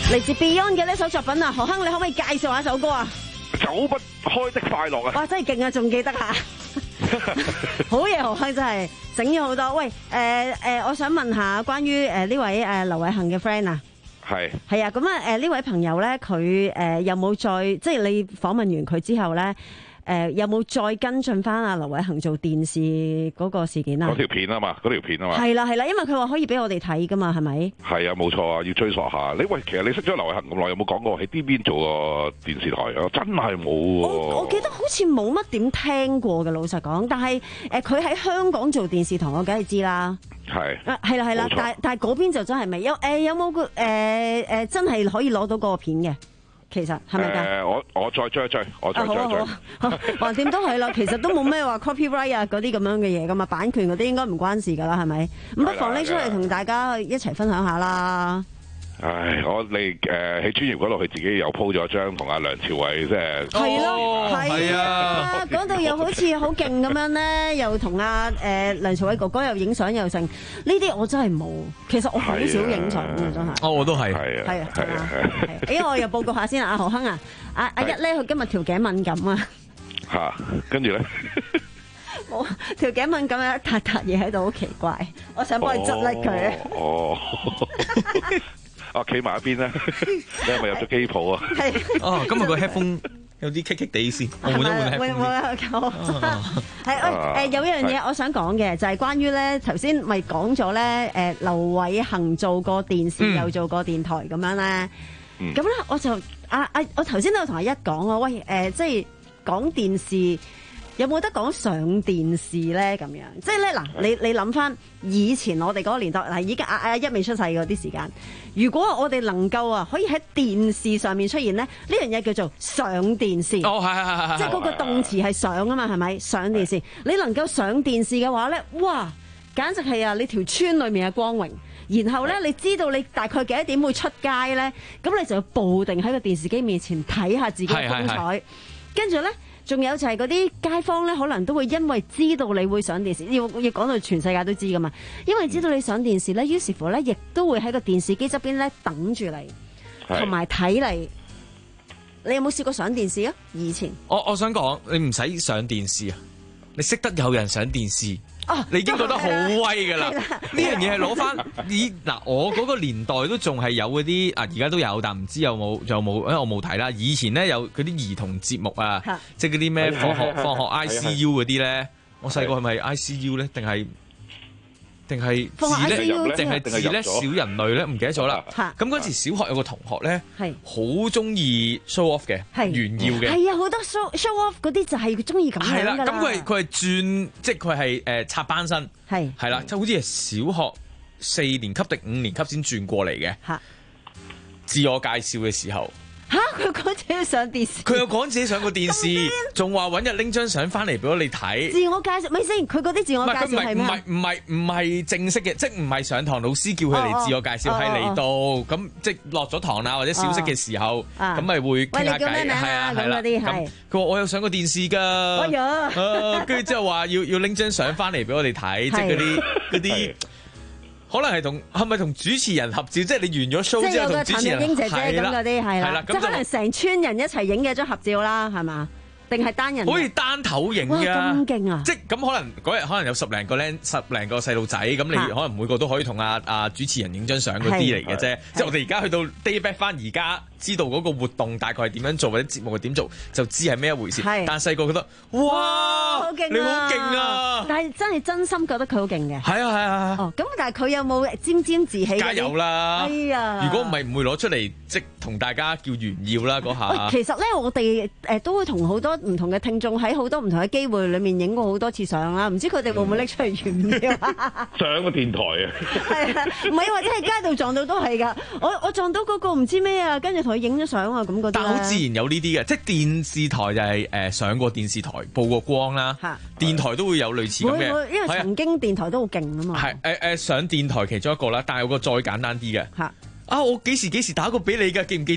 嚟自 Beyond 嘅呢首作品啊，何鏗，你可唔可以介紹下首歌啊？
走不開的快樂啊！
哇，真係勁啊，仲記得下。好嘢，何鏗真係整咗好多。喂，誒、呃、誒、呃，我想問下關於誒呢位誒劉偉恒嘅 friend 啊。
係
係啊，咁啊誒呢位朋友咧，佢誒有冇再即係你訪問完佢之後咧？誒、呃、有冇再跟進翻阿劉偉恒做電視嗰個事件啊？
嗰條片啊嘛，嗰條片啊嘛。
係啦係啦，因為佢話可以俾我哋睇噶嘛，係咪？
係啊，冇錯啊，要追溯下。你喂，其實你識咗劉偉恒咁耐，有冇講過喺呢邊做過電視台啊？真係冇喎。
我我記得好似冇乜點聽過嘅，老實講。但係誒，佢、呃、喺香港做電視台，我梗係知啦。
係。
啊，係啦係啦，但但係嗰邊就真係未有誒，有冇個誒誒真係可以攞到嗰個片嘅？其實係咪㗎？誒，
我我再追一追，我再追一追。
橫掂都係啦，其實都冇咩話 copyright 啊嗰啲咁樣嘅嘢㗎嘛，版權嗰啲應該唔關事㗎啦，係咪？咁不妨拎出嚟同大家一齊分享下啦。
唉，我哋誒喺專業嗰度，佢自己又 po 咗張同阿梁朝偉即係
係咯，係啊，嗰度又好似好勁咁樣咧，又同阿誒梁朝偉哥哥又影相又成，呢啲我真係冇。其實我好少影相嘅，真係。
哦，我都係。
係啊，
係啊，係啊。誒，我又報告下先啊，阿何鏗啊，阿阿一咧，佢今日條頸敏感啊。
嚇！跟住咧。
冇條頸敏感有一笪笪嘢喺度，好奇怪，我想幫你捽甩佢。
哦。我企埋一邊咧，你係咪入咗機鋪啊？
係。
哦，今日個 headphone 有啲棘棘地先，我換一換 headphone。
會唔會啊？係誒，有一樣嘢我想講嘅，就係關於咧頭先咪講咗咧誒，劉偉恒做過電視又做過電台咁樣咧。咁咧我就啊啊，我頭先都有同阿一講啊，喂誒，即係講電視。有冇得講上電視咧？咁樣即係咧嗱，你你諗翻以前我哋嗰個年代嗱，已經阿阿一未出世嗰啲時間，如果我哋能夠啊可以喺電視上面出現咧，呢樣嘢叫做上電視。
哦，係係係係，
即係嗰個動詞係上啊嘛，係咪上電視？你能夠上電視嘅話咧，哇，簡直係啊！你條村裏面嘅光榮。然後咧，你知道你大概幾多點會出街咧？咁你就要步定喺個電視機面前睇下自己嘅風采，跟住咧。仲有就係嗰啲街坊咧，可能都會因為知道你會上電視，要要講到全世界都知噶嘛。因為知道你上電視咧，於是乎咧，亦都會喺個電視機側邊咧等住你，同埋睇你。你有冇試過上電視啊？以前
我我想講，你唔使上電視啊，你識得有人上電視。哦，你已經覺得好威㗎啦！呢樣嘢係攞翻以嗱，我嗰個年代都仲係有嗰啲啊，而家都有，但唔知有冇有冇，因為我冇睇啦。以前咧有嗰啲兒童節目啊，即係嗰啲咩放學放學 I C U 嗰啲咧，我細個係咪 I C U 咧？定係定係字咧？定係字咧？小人類咧？唔記得咗啦。咁嗰時小學有個同學咧，係好中意 show off 嘅，炫耀嘅。
係啊，好多 show show off 嗰啲就係中意咁樣㗎啦。
咁佢係佢係轉，即係佢係誒插班生，係係啦，即係好似係小學四年級定五年級先轉過嚟嘅。嚇！自我介紹嘅時候。
嚇！佢講自己上電視，
佢有講自己上過電視，仲話揾日拎張相翻嚟俾我哋睇。
自我介紹咪先，佢嗰啲自我介紹係咩？
唔係唔係唔係正式嘅，即係唔係上堂老師叫佢嚟自我介紹，係嚟到咁即係落咗堂啦，或者小息嘅時候，咁咪會傾下偈，係啊係啦。咁佢話我有上過電視㗎，
哎呀，
跟住之後話要要拎張相翻嚟俾我哋睇，即係嗰啲嗰啲。可能係同係咪同主持人合照？即係你完咗 show 之後同主持人
英姐姐咁嗰啲係啦，即係可能成村人一齊影嘅張合照啦，係嘛？定係單人？
可以單頭影㗎，
咁勁啊！
即係咁可能嗰日可能有十零個僆十零個細路仔，咁你可能每個都可以同阿阿主持人影張相嗰啲嚟嘅啫。即係我哋而家去到 day back 翻而家。知道嗰個活動大概係點樣做或者節目係點做，就知係咩一回事。但細個覺得哇，
好勁，
你好勁啊！
但係真係真心覺得佢好勁嘅。
係啊係啊。
哦，咁但係佢有冇沾沾自喜？
加油啦！
哎呀，
如果唔係唔會攞出嚟即同大家叫炫耀啦嗰下。
其實咧，我哋誒都會同好多唔同嘅聽眾喺好多唔同嘅機會裏面影過好多次相啦。唔知佢哋會唔會拎出嚟炫耀？
上個電台啊！
係啊，唔係或者喺街度撞到都係㗎。我我撞到嗰個唔知咩啊，跟住。佢影咗相啊，咁嗰啲。
但好自然有呢啲嘅，即係電視台就係、是、誒、呃、上過電視台曝過光啦。電台都會有類似咁嘅，
因為曾經電台都好勁啊嘛。
係誒誒上電台其中一個啦，但係有個再簡單啲嘅。嚇啊！我幾時幾時打過俾你㗎？記唔記得啊？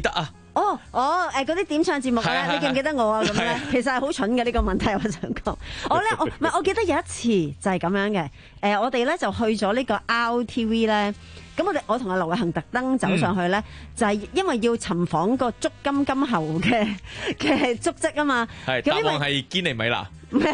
哦哦，誒嗰啲點唱節目咧，你記唔記得我啊？咁咧，其實係好蠢嘅呢個問題，我想講。我咧，我唔係，我記得有一次就係咁樣嘅。誒，我哋咧就去咗呢個 R T V 咧。咁我哋我同阿劉偉恒特登走上去咧，嗯、就係因為要尋訪個捉金金猴嘅嘅足跡啊嘛。
係，答案係堅尼米娜。
唔係。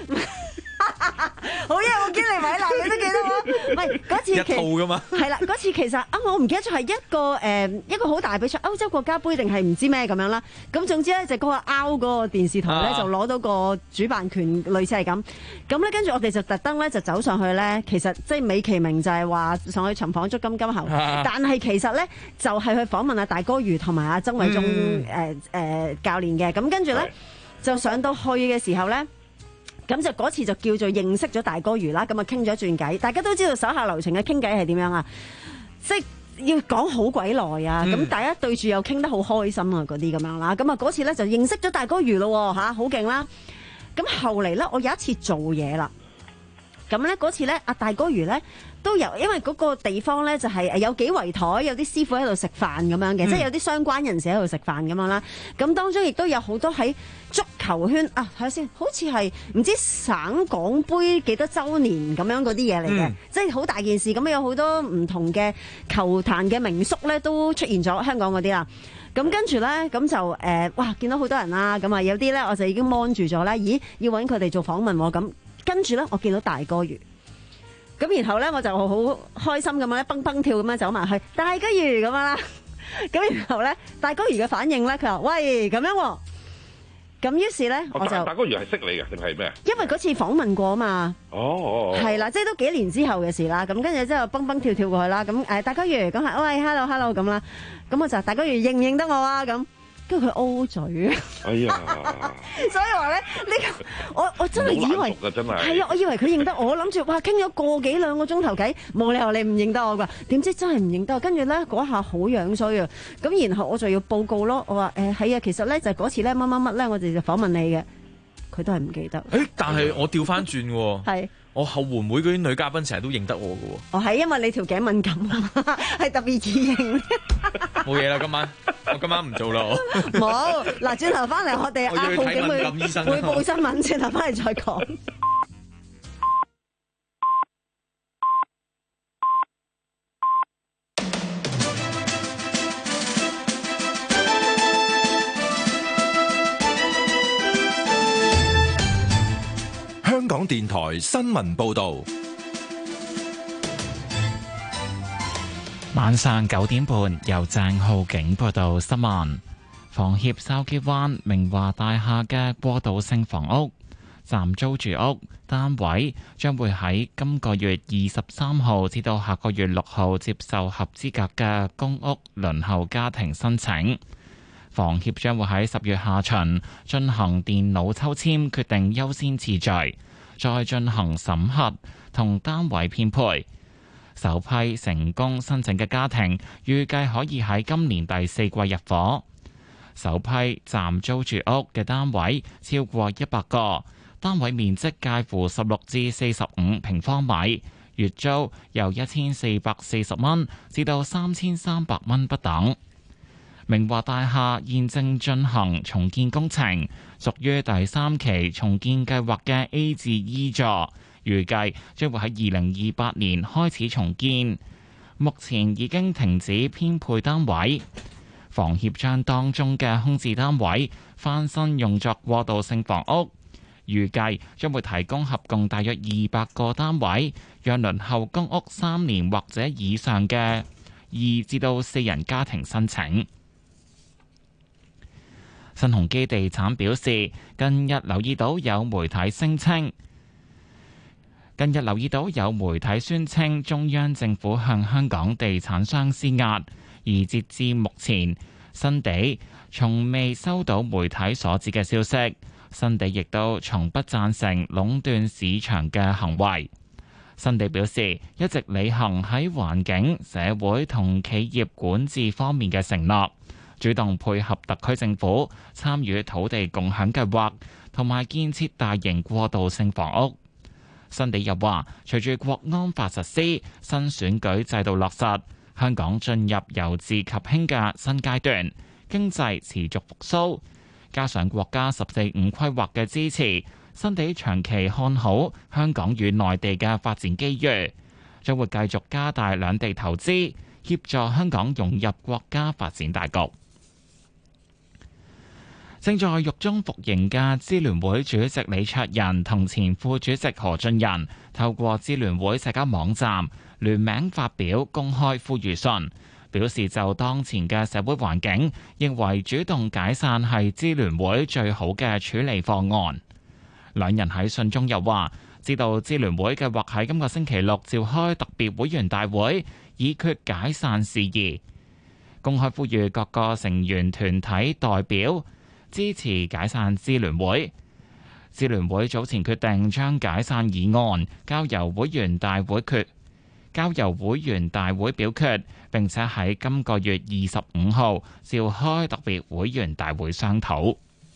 好嘢，我堅尼米娜，你都記得喎。唔係嗰次其一套噶嘛？係啦，嗰次其實啊，我唔記得咗係一個誒、呃、一個好大比賽，歐洲國家杯定係唔知咩咁樣啦。咁總之咧，就嗰個 R 嗰個電視台咧、啊、就攞到個主辦權，類似係咁。咁咧跟住我哋就特登咧就走上去咧，其實即係美其名就係話上去尋訪捉金金猴，啊、但係其實咧就係、是、去訪問阿大哥魚同埋阿曾偉忠誒誒教練嘅。咁跟住咧就上到去嘅時候咧。咁就嗰次就叫做認識咗大哥魚啦，咁啊傾咗一轉偈，大家都知道手下留情嘅傾偈係點樣啊，即係要講好鬼耐啊，咁、嗯、大家對住又傾得好開心啊嗰啲咁樣啦，咁啊嗰次咧就認識咗大哥魚咯吓，好勁啦，咁後嚟咧我有一次做嘢啦，咁咧嗰次咧阿大哥魚咧都有，因為嗰個地方咧就係誒有幾圍台，有啲師傅喺度食飯咁樣嘅，嗯、即係有啲相關人士喺度食飯咁樣啦。咁當中亦都有好多喺足球圈啊，睇下先，好似係唔知省港杯幾多週年咁樣嗰啲嘢嚟嘅，嗯、即係好大件事。咁有好多唔同嘅球壇嘅名宿咧都出現咗香港嗰啲啦。咁跟住咧，咁就誒、呃，哇！見到好多人啦，咁啊有啲咧我就已經 mon 住咗啦。咦，要揾佢哋做訪問喎。咁跟住咧，我見到大哥魚。咁然後咧，我就好開心咁樣蹦蹦跳咁樣走埋去大哥魚咁樣啦。咁然後咧，大哥魚嘅反應咧，佢話：喂，咁樣喎。咁於是咧，我就
大哥魚係識你嘅定係咩？
因為嗰次訪問過啊嘛。
哦。係
啦，即係都幾年之後嘅事啦。咁跟住之後蹦蹦跳跳過去啦。咁誒，大哥魚咁係，喂 ，hello hello 咁啦。咁我就大哥魚認唔認得我啊？咁。跟住佢 O 嘴，
哎呀！
所以話咧，呢個我我真係以為
真係
係啊，我以為佢認得我，諗住哇，傾咗個幾兩個鐘頭偈，冇理由你唔認得我㗎。點知真係唔認得我，跟住咧嗰下好樣衰啊！咁然後我就要報告咯，我話誒係啊，其實咧就嗰次咧乜乜乜咧，我哋就訪問你嘅，佢都係唔記得。
誒，但係我調翻轉喎。係。我後援會嗰啲女嘉賓成日都認得我嘅喎。
哦，係因為你條頸敏感啊，係特別易認。
冇嘢啦，今晚我今晚唔做啦。
冇嗱，轉頭翻嚟我哋阿浩警會會報新聞，轉頭翻嚟再講。
香港電台新聞報道，
晚上九點半由鄭浩景報道新聞。房協筲箕灣明華大廈嘅過渡性房屋暫租住屋單位將會喺今個月二十三號至到下個月六號接受合資格嘅公屋輪候家庭申請。房協將會喺十月下旬進行電腦抽籤，決定優先次序，再進行審核同單位編配。首批成功申請嘅家庭預計可以喺今年第四季入伙。首批暫租住屋嘅單位超過一百個，單位面積介乎十六至四十五平方米，月租由一千四百四十蚊至到三千三百蚊不等。明華大廈現正進行重建工程，屬於第三期重建計劃嘅 A 至 E 座，預計將會喺二零二八年開始重建。目前已經停止編配單位，房協將當中嘅空置單位翻新用作過渡性房屋，預計將會提供合共大約二百個單位，讓輪候公屋三年或者以上嘅二至到四人家庭申請。新鴻基地產表示，近日留意到有媒體聲稱，近日留意到有媒體宣稱中央政府向香港地產商施壓，而截至目前，新地從未收到媒體所指嘅消息。新地亦都從不贊成壟斷市場嘅行為。新地表示，一直履行喺環境、社會同企業管治方面嘅承諾，主動配合特區政府參與土地共享計劃同埋建設大型過渡性房屋。新地又話，隨住國安法實施、新選舉制度落實，香港進入由治及興嘅新階段， 經濟持續復甦，加上國家十四五規劃嘅支持，新地長期看好香港與內地嘅發展機遇，將會繼續加大兩地投資，協助香港融入國家發展大局。正在獄中服刑嘅支聯會主席李卓人同前副主席何俊仁，透過支聯會社交網站聯名發表公開呼籲信，表示就當前嘅社會環境，認為主動解散係支聯會最好嘅處理方案。兩人喺信中又話，知道支聯會計劃喺今個星期六召開特別會員大會，以決解散事宜，公開呼籲各個成員團體代表支持解散支聯會。支聯會早前決定將解散議案交由會員大會決，交由會員大會表決，並且喺今個月二十五號召開特別會員大會商討。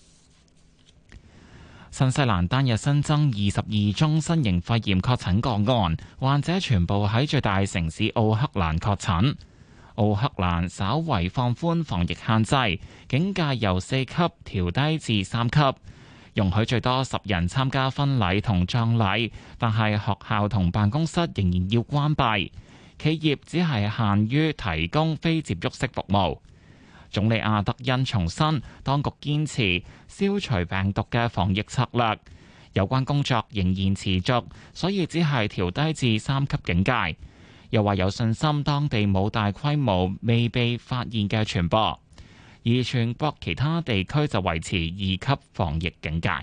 新西蘭單日新增二十二宗新型肺炎確診個案，患者全部喺最大城市奧克蘭確診。奧克蘭稍為放寬防疫限制，警戒由四級調低至三級，容許最多十人參加婚禮同葬禮，但係學校同辦公室仍然要關閉，企業只係限於提供非接觸式服務。總理阿德恩重申，當局堅持消除病毒嘅防疫策略，有關工作仍然持續，所以只係調低至三級警戒。又話有信心當地冇大規模未被發現嘅傳播，而全國其他地區就維持二級防疫警戒。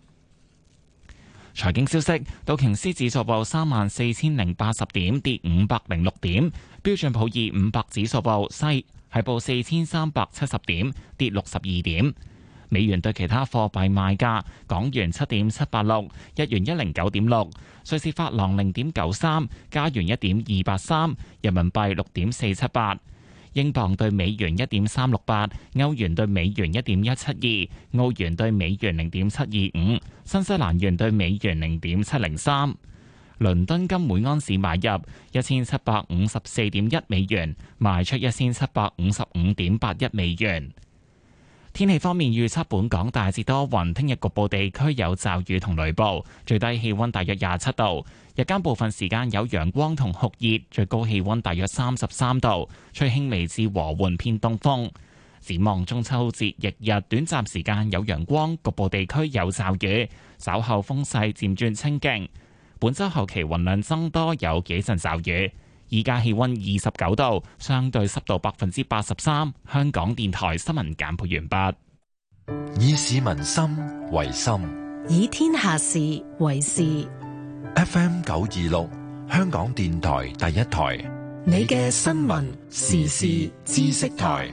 財經消息，道瓊斯指數報三萬四千零八十點，跌五百零六點；標準普爾五百指數報西係報四千三百七十點，跌六十二點。美元對其他貨幣賣價：港元七點七八六，日元一零九點六，瑞士法郎零點九三，加元一點二八三，人民幣六點四七八，英鎊對美元一點三六八，歐元對美元一點一七二，澳元對美元零點七二五，新西蘭元對美元零點七零三。倫敦金每安士買入一千七百五十四點一美元，賣出一千七百五十五點八一美元。天氣方面預測，本港大致多雲，聽日局部地區有驟雨同雷暴，最低氣溫大約廿七度，日間部分時間有陽光同酷熱，最高氣溫大約三十三度，吹輕微至和緩偏東風。展望中秋節翌日，短暫時間有陽光，局部地區有驟雨，稍後風勢漸轉清勁。本週後期雲量增多，有幾陣驟雨。依家氣溫二十九度，相對濕度百分之八十三。香港電台新聞簡報完
畢。以市民心為心，
以天下事為事。
F M 九二六，香港電台第一台，
你嘅新聞時事知識台。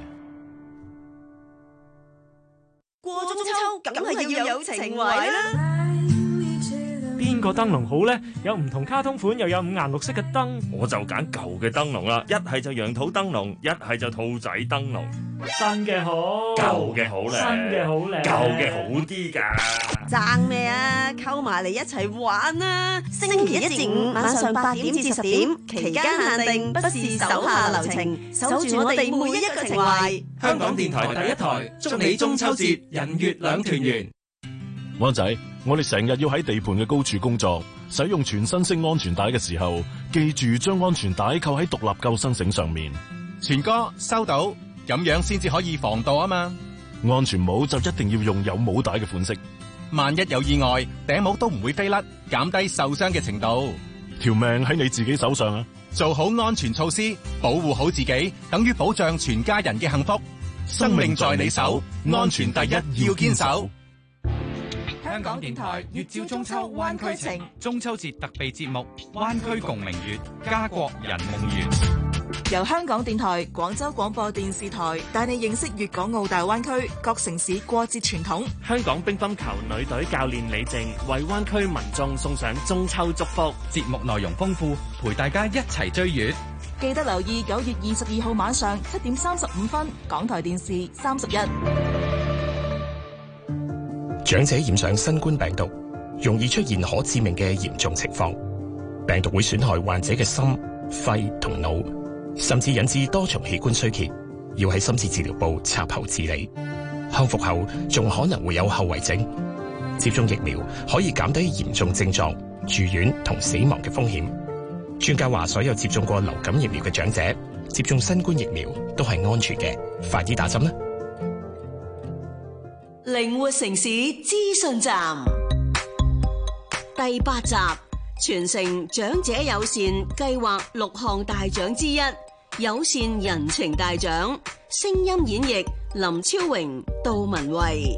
過中秋梗係要有情懷啦。
邊個燈籠好呢？有唔同卡通款，又有五顏六色嘅燈，我就揀舊嘅燈籠啦。一係就羊肚燈籠，一係就兔仔燈籠。新嘅好，舊嘅好咧，新嘅好咧，舊嘅好啲噶。
爭咩啊？溝埋嚟一齊玩啊！星期一至五晚上八點至十點，期間限定，不是手下留情，守住我哋每一個情懷。
香港電台第一台，祝你中秋節人月兩團圓。
灣仔，我哋成日要喺地盤嘅高處工作，使用全身式安全帶嘅時候，記住將安全帶扣喺獨立救生繩上面。
全哥收到，咁樣先至可以防墮啊嘛。
安全帽就一定要用有帽帶嘅款式，
萬一有意外，頂帽都唔會飛甩，減低受傷嘅程度。
條命喺你自己手上啊！
做好安全措施，保護好自己，等於保障全家人嘅幸福。生命在你手，安全第一要堅守。
香港電台月照中秋灣區情，中秋節特備節目《灣區共明月》，家國人夢圓。
由香港電台、廣州廣播電視台帶你認識粵港澳大灣區各城市過節傳統。
香港乒乓球女隊教練李靜為灣區民眾送上中秋祝福。
節目內容豐富，陪大家一齊追月。
記得留意九月二十二號晚上七點三十五分，港台電視三十一。
長者染上新冠病毒，容易出現可致命嘅嚴重情況。病毒會損害患者嘅心、肺同腦，甚至引致多重器官衰竭， 要喺深切治療部插喉治理，康復後仲可能會有後遺症。接種疫苗可以減低嚴重症狀、住院同死亡嘅風險。專家話，所有接種過流感疫苗嘅長者接種新冠疫苗都係安全嘅，快啲打針啦！
靈活城市資訊站第八集，全城長者友善計劃六項大獎之一，友善人情大獎，聲音演繹林超榮、杜文慧。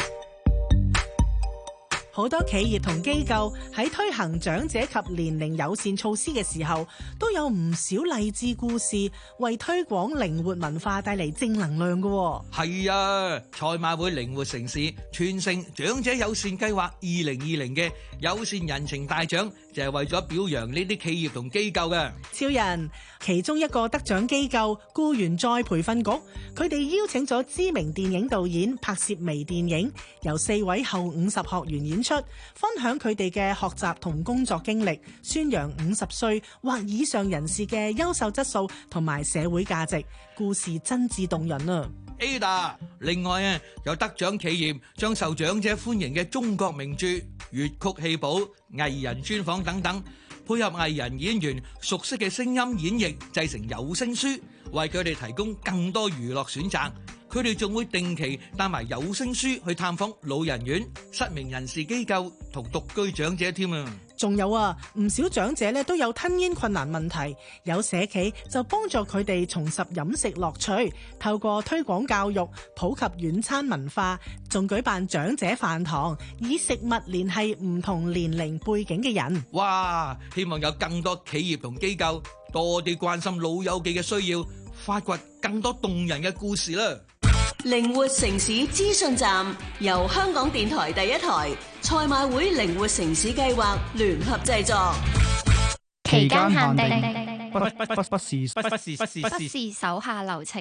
好多企業同機構喺推行長者及年齡友善措施嘅時候，都有唔少勵志故事，為推廣靈活文化帶嚟正能量嘅。
係啊，賽馬會靈活城市全城長者友善計劃二零二零嘅友善人情大獎，就係為咗表揚呢啲企業同機構嘅。
超人其中一個得獎機構僱員再培訓局，佢哋邀請咗知名電影導演拍攝微電影，由四位後五十學員演出，分享佢哋嘅學習同工作經歷，宣揚五十歲或以上人士嘅優秀質素同埋社會價值，故事真摯動人啊！
Ada， 另外啊，有得獎企業將受長者歡迎嘅中國名著、粵曲戲譜、藝人專訪等等，配合藝人演員熟悉嘅聲音演繹，製成有聲書，為佢哋提供更多娛樂選擇。佢哋仲會定期帶埋有聲書去探訪老人院、失明人士機構同獨居長者添啊！
仲有啊，唔少長者咧都有吞嚥困難問題，有社企就幫助佢哋重拾飲食樂趣，透過推廣教育、普及軟餐文化，仲舉辦長者飯堂，以食物聯繫唔同年齡背景嘅人。
哇！希望有更多企業同機構多啲關心老友記嘅需要，發掘更多動人嘅故事啦！
靈活城市資訊站由香港電台第一台、賽馬會靈活城市計劃聯合製作，
期間限定，
不不不不不是不不是不是
不是手下留情。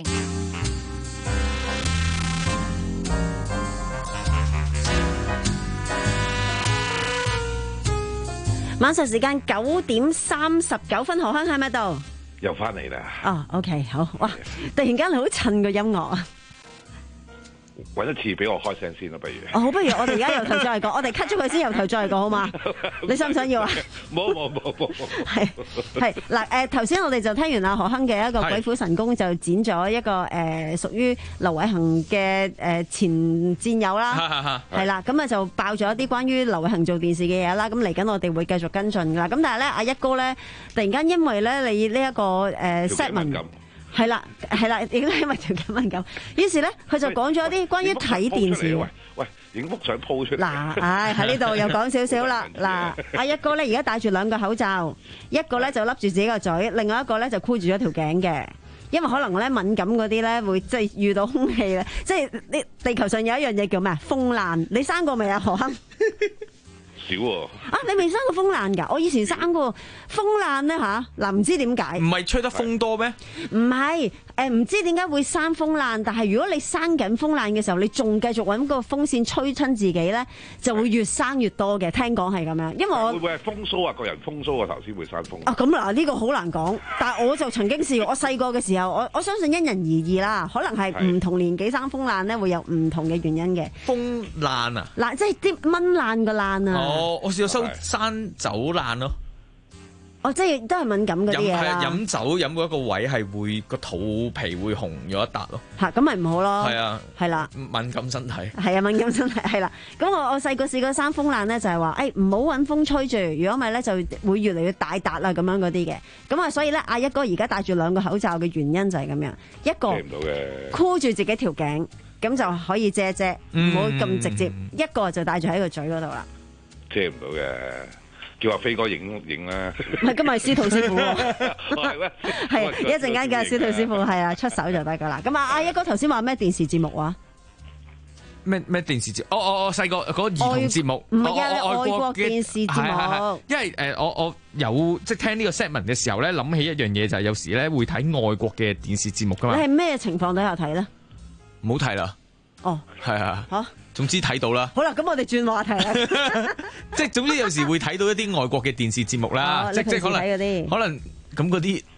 晚上時間九點三十九分，何香喺咪度？
又翻嚟啦。
哦 ，OK， 好，哇！突然間好襯個音樂啊！
搵一次俾我開聲先啦，不如。
哦，好，不如我哋而家由頭再嚟過，我哋 cut 咗佢先，由頭再嚟過好嘛？你想唔想要啊？
冇冇冇冇。
係係嗱，誒頭先我哋就聽完阿何鏗嘅一個鬼斧神工，就剪咗一個誒屬於劉偉恒嘅誒前戰友啦，係啦，咁啊就爆咗一啲關於劉偉恒做電視嘅嘢啦。咁嚟緊我哋會繼續跟進㗎啦。咁但係咧，阿一哥咧突然間因為咧你呢一個誒 set 文。係啦，係啦，亦都因為條咁敏感，於是咧佢就講咗一啲關於睇電視。
喂喂，影幅相 po 出嚟。
嗱，唉喺呢度又講少少啦。嗱，阿一哥咧而家戴住兩個口罩，一個咧就笠住自己個嘴，另外一個咧就箍住咗條頸嘅。因為可能咧敏感嗰啲咧會即係遇到空氣咧，即係呢地球上有一樣嘢叫咩啊？風爛，你生過未啊？何鏗？
少喎。
啊，你未生過風爛㗎？我以前生過風爛咧吓，嗱唔知點解？
唔係吹得風多咩？
唔係，誒唔知點解會生風爛，但係如果你生緊風爛嘅時候，你仲繼續揾個風扇吹親自己咧，就會越生越多嘅。聽講係咁樣，因為我
會唔會係風騷啊？個人風騷啊，頭先會生風。
啊咁嗱，呢個好難講，但係我就曾經試過，我細個嘅時候，我我相信因人而異啦，可能係唔同年紀生風爛咧，會有唔同嘅原因嘅。
風爛啊？
嗱，即係啲蚊爛個爛啊！
哦，我試過收生酒爛咯。
哦，即係都係敏感嗰啲嘢啦。
飲酒飲嗰一個位係會個肚皮會紅咗一笪咯。
嚇，咁咪唔好咯。
係啊，
係啦，
敏感身體。
係啊，敏感身體係啦。咁我我細個試過生風爛咧，就係話誒唔好揾風吹住，如果唔係咧就會越嚟越大笪啦咁樣嗰啲嘅。咁啊，所以咧阿一哥而家戴住兩個口罩嘅原因就係咁樣，一個箍住自己條頸，咁就可以遮遮，唔好咁直接；一個就戴住喺個嘴嗰度啦。
遮唔到嘅。叫阿飛哥影影啦，
唔係今日司徒師傅喎，係一陣間嘅司徒師傅係啊出手就得噶啦。咁啊，阿一哥頭先話咩電視節目啊？
咩咩電視節？哦哦哦，細個嗰個兒童節目，
唔係啊，外國電視節目。
因為誒，我我有即係聽呢個 set 文嘅時候咧，諗起一樣嘢就係有時咧會睇外國嘅電視節目噶嘛。
你係咩情況底下睇咧？
唔好睇啦。哦，係啊。嚇！總之睇到啦。
好啦，咁我哋轉話題啦。
即係總之有時會睇到一啲外國嘅電視節目啦，
哦、
即即可能可能咁嗰啲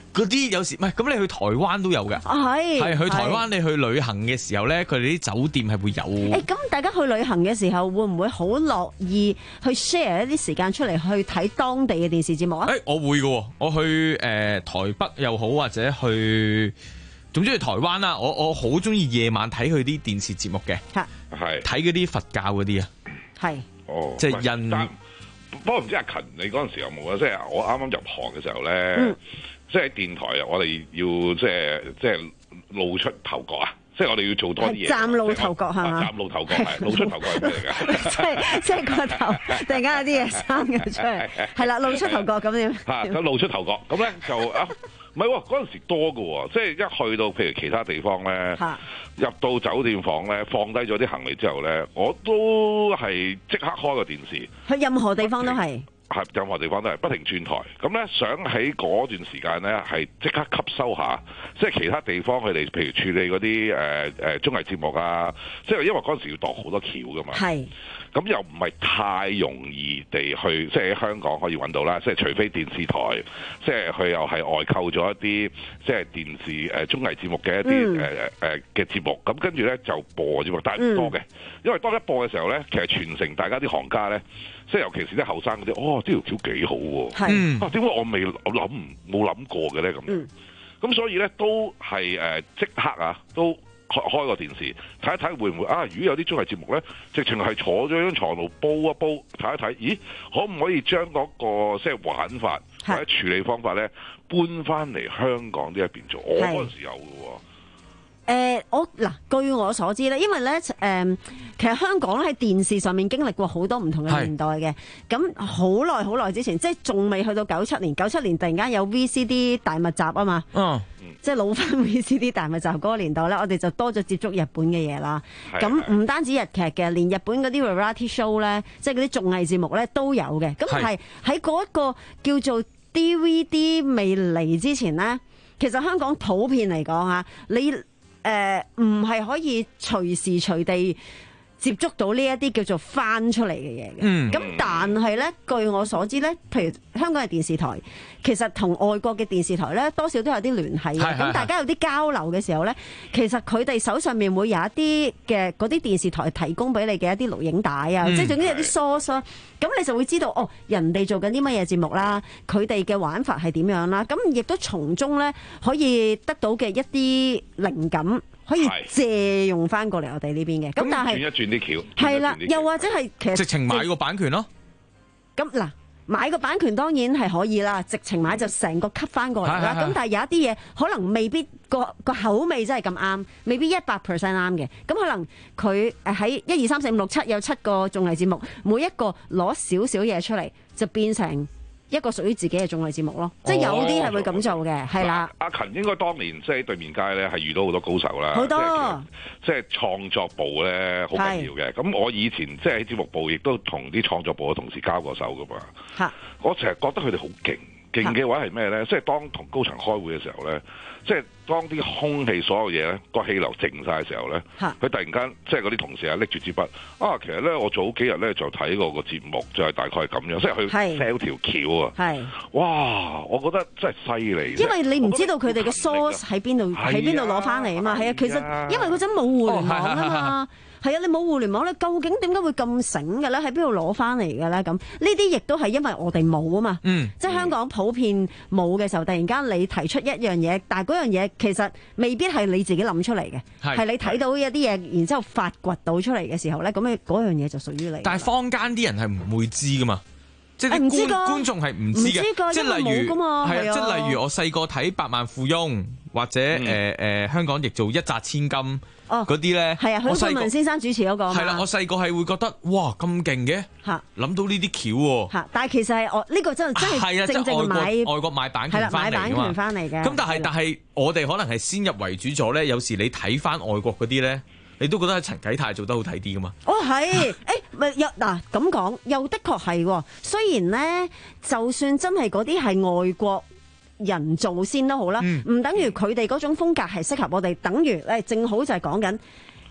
嗰啲有時唔係咁，你去台灣都有嘅，
係
係去台灣
係
你去旅行嘅時候咧，佢哋啲酒店係會有。
誒，咁大家去旅行嘅時候，會唔會好樂意去 share 一啲時間出嚟去睇當地嘅電視節目啊？
誒，我會嘅，我去誒、呃、台北又好，或者去，總之去台灣啦。我我好中意夜晚睇佢啲電視節目嘅，
係
睇嗰啲佛教嗰啲啊，
係
哦，
即係印。
不過唔知阿勤你嗰陣時有冇啊？即係我啱啱入行嘅時候咧。
嗯
即係電台啊！我哋要即係即係露出頭角啊！即係我哋要做多啲嘢。
嶄露頭角係嘛？
嶄露頭角係露出頭角係咩嚟㗎？
即係即係個頭突然間有啲嘢生咗出嚟，係啦，露出頭角咁樣。
嚇！咁露出頭角咁咧就啊，唔係喎，嗰陣時多㗎喎，即係一去到譬如其他地方咧，入到酒店房咧，放低咗啲行李之後咧，我都係即刻開個電視。
去任何地方都係。
係任何地方都係不停轉台，咁咧想喺嗰段時間咧係即刻吸收下，即係其他地方佢哋譬如處理嗰啲誒誒綜藝節目啊，即係因為嗰陣時要度好多橋噶嘛，係，咁又唔係太容易地去，即係喺香港可以揾到啦，即係除非電視台，即係佢又係外購咗一啲即係電視誒、呃、綜藝節目嘅一啲誒誒嘅節目，咁跟住咧就播節目，但係唔多嘅，因為當一播嘅時候咧，其實全城大家啲行家咧。即係尤其是啲後生嗰啲，哦，呢條橋幾好喎，啊點解我未諗冇諗過嘅咧咁？咁、嗯、所以咧都係誒即刻啊，都開開個電視睇一睇會唔會啊？如果有啲綜藝節目咧，直情係坐咗張床度煲一煲睇一睇，咦？可唔可以將嗰、嗰個即係玩法或者處理方法咧搬翻嚟香港呢一邊做？我嗰陣時有嘅喎。
誒、呃，我嗱據我所知咧，因為咧誒、呃，其實香港喺電視上面經歷過好多唔同嘅年代嘅，咁好耐好耐之前，即係仲未去到九七年，九七年突然間有 V C D 大密集啊嘛，嗯，即係老翻 V C D 大密集嗰個年代咧，我哋就多咗接觸日本嘅嘢啦。咁唔單止日劇嘅，連日本嗰啲 variety show 咧，即係嗰啲綜藝節目咧都有嘅。咁係喺嗰一個叫做 D V D 未嚟之前咧，其實香港普遍嚟講嚇，你誒唔係可以隨時隨地接觸到呢一啲叫做翻出嚟嘅嘢嘅。嗯，咁但係咧，據我所知咧，譬如香港嘅電視台，其實同外國嘅電視台咧，多少都有啲聯繫嘅。咁大家有啲交流嘅時候咧，其實佢哋手上面會有一啲嘅嗰啲電視台提供俾你嘅一啲錄影帶啊，嗯、即係總之有啲 source 啦。咁你就會知道哦，人哋做緊啲乜嘢節目啦，佢哋嘅玩法係點樣啦。咁亦都從中咧可以得到嘅一啲靈感。可以借用翻過嚟我哋呢邊嘅，咁但係
轉一轉啲橋，
係啦，又或者係其實
直情買個版權咯。
咁嗱，買個版權當然係可以啦，直情買就成個吸翻過嚟啦。咁但係有一啲嘢可能未必個個口味真係咁啱，未必一百 percent 啱嘅。咁可能佢誒喺一二三四五六七有七個綜藝節目，每一個攞少少嘢出嚟，就變成一個屬於自己嘅綜藝節目咯，哦、即係有啲係會咁做嘅，係啦。
阿勤應該當年即係喺對面街咧，係遇到好多高手啦，
好多
即係創作部咧好緊要嘅。咁我以前即係喺節目部，亦都同啲創作部嘅同事交過手噶嘛。嚇！我成日覺得佢哋好勁，勁嘅話係咩咧？即係當同高層開會嘅時候咧，即係當啲空氣所有嘢咧個氣流靜晒嘅時候咧，佢突然間即係嗰啲同事啊拎住支筆啊，其實咧我早幾日咧就睇過個節目，就係大概係咁樣，即係佢 sell 條橋啊，係哇！我覺得真係犀利，
因為你唔知道佢哋嘅 source 喺邊度，喺邊度攞翻嚟啊嘛，係啊，其實因為嗰陣冇互聯網啊嘛。係啊，你冇互聯網咧，究竟點解會咁醒嘅咧？喺邊度攞翻嚟嘅咧？咁呢啲亦都係因為我哋冇啊嘛。嗯，即係香港普遍冇嘅時候，突然間你提出一樣嘢，但係嗰樣嘢其實未必係你自己諗出嚟嘅，係你睇到一啲嘢，然之後發掘到出嚟嘅時候咧，咁樣嗰樣嘢就屬於你。
但係坊間啲人係唔會知噶嘛，即係啲觀觀眾係唔知嘅，即係例如係啊，即係例如我細個睇《百萬富翁》或者誒誒香港亦做《一擲千金》。哦，嗰啲咧，係啊，許冠文先生主持嗰個，係啦，我細個係會覺得哇咁勁嘅，嚇諗到呢啲橋喎，嚇，但係其實係我呢個真係真係正正買外國買版權翻嚟㗎嘛，買版權翻嚟嘅。咁但係但係我哋可能係先入為主咗咧，有時你睇翻外國嗰啲咧，你都覺得陳啟泰做得好睇啲㗎嘛？哦，係，誒咪又嗱咁講，又的確係喎。雖然咧，就算真係嗰啲係外國人做先都好啦，唔、嗯、等於佢哋嗰種風格係適合我哋，等於誒正好就係講緊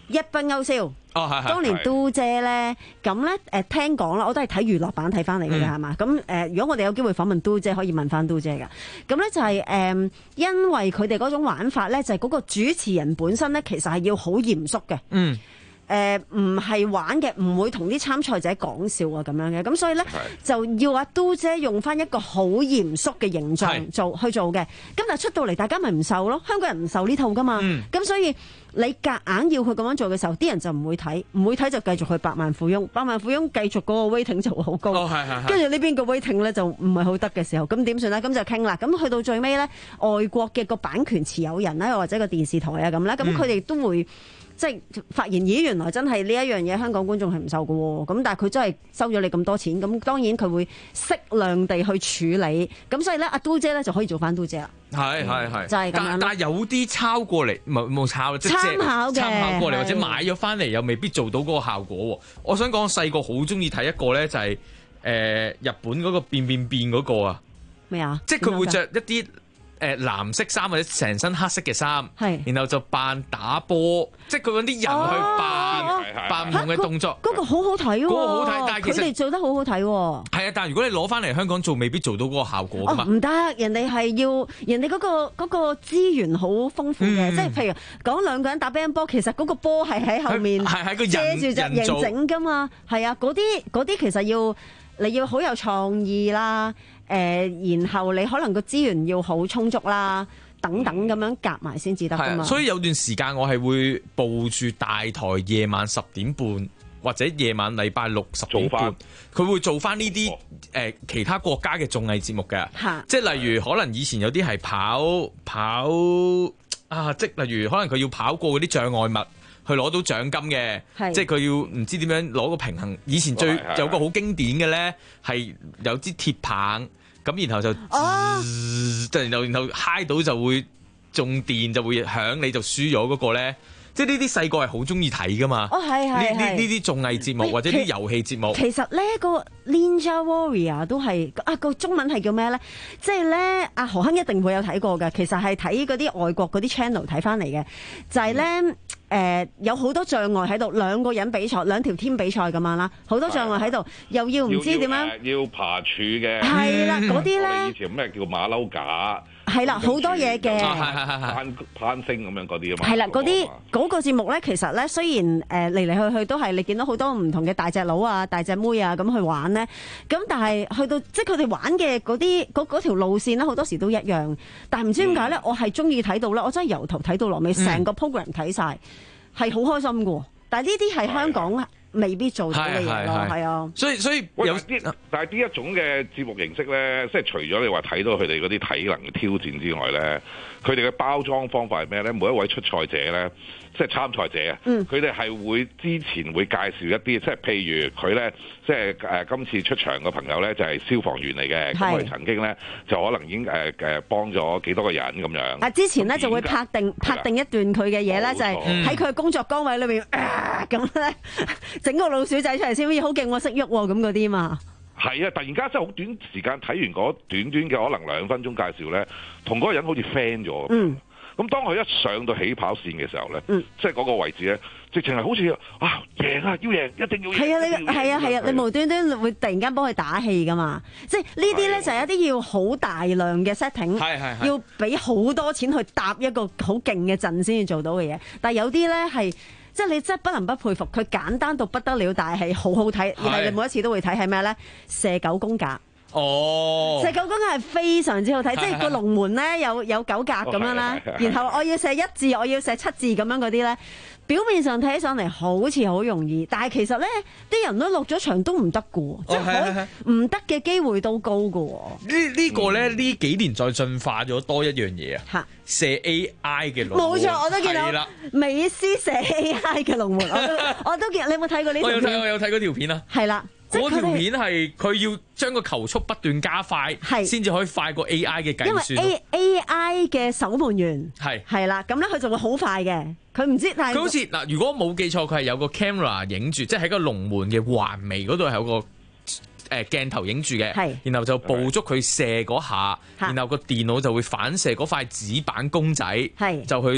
一筆勾銷。
哦，係係。
當年都姐咧，咁咧誒聽講啦，我都係睇娛樂版睇翻嚟嘅係嘛？咁誒、呃，如果我哋有機會訪問都姐，可以問翻都姐㗎。咁咧就係、是、誒、呃，因為佢哋嗰種玩法咧，就係、是、嗰個主持人本身咧，其實係要好嚴肅嘅。嗯。誒唔係玩嘅，唔會同啲參賽者講笑啊咁樣嘅，咁所以咧就要阿都姐用翻一個好嚴肅嘅形象做去做嘅。咁但係出到嚟，大家咪唔受咯，香港人唔受呢套噶嘛。咁、嗯、所以你夾硬要佢咁樣做嘅時候，啲人就唔會睇，唔會睇就繼續去百萬富翁，百萬富翁繼續嗰個 rating 就會好高。哦，係係係。跟住呢邊個 rating 咧就唔係好得嘅時候，咁點算咧？咁就傾啦。咁去到最尾咧，外國嘅個版權持有人咧，或者個電視台啊咁咧，咁佢哋都會。即係發現，咦，原來真係呢一樣嘢香港觀眾係唔受嘅喎，咁但係佢真係收咗你咁多錢，咁當然佢會適量地去處理，咁所以咧阿都姐咧就可以做翻都姐啦。係係係，就係咁樣。但但係有啲抄過嚟，冇冇抄，即係參考嘅，參考過嚟或者買咗翻嚟又未必做到嗰個效果喎。我想講細個好中意睇一個咧，就係、是、誒、呃、日本嗰個變變變嗰個啊。咩啊？即係佢會着一啲。誒、呃、藍色衫或者成身黑色嘅衫，然後就扮打波，即係佢揾啲人去扮、哦、扮唔同嘅動作。嗰、啊那個好好睇喎，嗰、那個好睇，但係其實佢哋做得好好睇喎。係啊，但係如果你攞翻嚟香港做，未必做到嗰個效果㗎嘛。唔得、哦，人哋係要人哋嗰、那個嗰、那個資源好豐富嘅、嗯，即係譬如講兩個人打乒乓波，其實嗰個波係喺後面係喺個遮住隻人整㗎嘛。係啊，嗰啲嗰啲其實要你要好有創意啦。誒、呃，然後你可能個資源要好充足啦，等等咁樣夾埋先至得㗎嘛。所以有段時間我係會報住大台夜晚十點半或者夜晚禮拜六十點半，佢會做翻呢啲誒其他國家嘅綜藝節目嘅，即係例如可能以前有啲係跑跑啊，即係例如可能佢要跑過嗰啲障礙物。去攞到獎金嘅，即係佢要唔知點樣攞個平衡。以前最有個好經典嘅咧，係有支鐵棒，咁然後就，哦，然後然後揩到就會中電，就會響，你就輸咗嗰個咧。即係呢啲細個係好中意睇噶嘛。哦，係係係。呢呢呢啲綜藝節目或者啲遊戲節目。其實咧個 Ninja Warrior 都係啊，個中文係叫咩咧？即係咧阿何亨一定會有睇過嘅。其實係睇嗰啲外國嗰啲 channel 睇翻嚟嘅，就係、是、咧。嗯誒、呃、有好多障礙喺度，兩個人比賽，兩條 team 比賽咁樣啦，好多障礙喺度，又要唔知點樣要要、呃，要爬柱嘅，係啦，嗰啲咧，以前咩叫馬騮架，係啦，好多嘢嘅，攀攀升咁樣嗰啲啊嘛，係啦，嗰啲嗰個節目咧，其實咧雖然誒嚟嚟去去都係你見到好多唔同嘅大隻佬啊、大隻妹啊咁去玩咧，咁但係去到即係佢哋玩嘅嗰啲嗰嗰條路線咧，好多時都一樣，但係唔知點解咧，我係中意睇到咧，我真係由頭睇到落尾，成、嗯、個 program 睇晒。係好開心嘅，但係呢啲係香港未必做到嘅嘢咯，係啊。所以所以有啲，但係呢一種嘅節目形式咧，即係除咗你話睇到佢哋嗰啲體能嘅挑戰之外咧，佢哋嘅包裝方法係咩咧？每一位出賽者咧，即係參賽者啊，佢哋係會之前會介紹一啲，即係譬如佢咧，即係誒、呃、今次出場嘅朋友咧就係、是、消防員嚟嘅，咁佢曾經咧就可能已經誒誒、呃、幫咗幾多個人咁樣。啊，之前咧就會拍定拍定一段佢嘅嘢咧，就係喺佢工作崗位裏邊咁咧，整個老鼠仔出嚟先，好似好勁喎，識喐喎咁嗰啲嘛。係啊！突然間真係好短時間睇完嗰短短嘅可能兩分鐘介紹咧，同嗰個人好似 friend 咗。嗯。咁當佢一上到起跑線嘅時候咧，嗯、即係嗰個位置咧，直情係好似啊贏啊要贏，一定要贏。係啊，你係啊係啊，你無端端會突然間幫佢打氣噶嘛？即係呢啲咧就係一啲要好大量嘅 setting，係係係要俾好多錢去搭一個好勁嘅陣先至做到嘅嘢。但係有啲咧係。即係你真係不能不佩服，佢簡單到不得了，但係好好睇，而係你每一次都會睇係咩咧？射九宮格。哦，射九宮格係非常之好睇，即係個龍門咧有有九格咁樣啦，然後我要射一字，我要射七字咁樣嗰啲咧，表面上睇起上嚟好似好容易，但係其實咧啲人都落咗場都唔得嘅，哦、即係唔得嘅機會都高嘅。呢呢個咧呢幾年再進化咗多一樣嘢啊！射 A I 嘅龍門，冇錯，我都見到美斯射 A I 嘅龍門，我都我都見，你有冇睇過呢條片？我有睇，我有睇嗰條片啊。係啦，嗰條片係佢要將個球速不斷加快，先至可以快過 A I 嘅計算。因為 A A I 嘅守門員係係啦，咁咧佢就會好快嘅。佢唔知，但係佢好似嗱，如果冇記錯，佢係有個 camera 影住，即係喺個龍門嘅環尾嗰度係有個。誒鏡頭影住嘅，然後就捕捉佢射嗰下，然後個電腦就會反射嗰塊紙板公仔，就去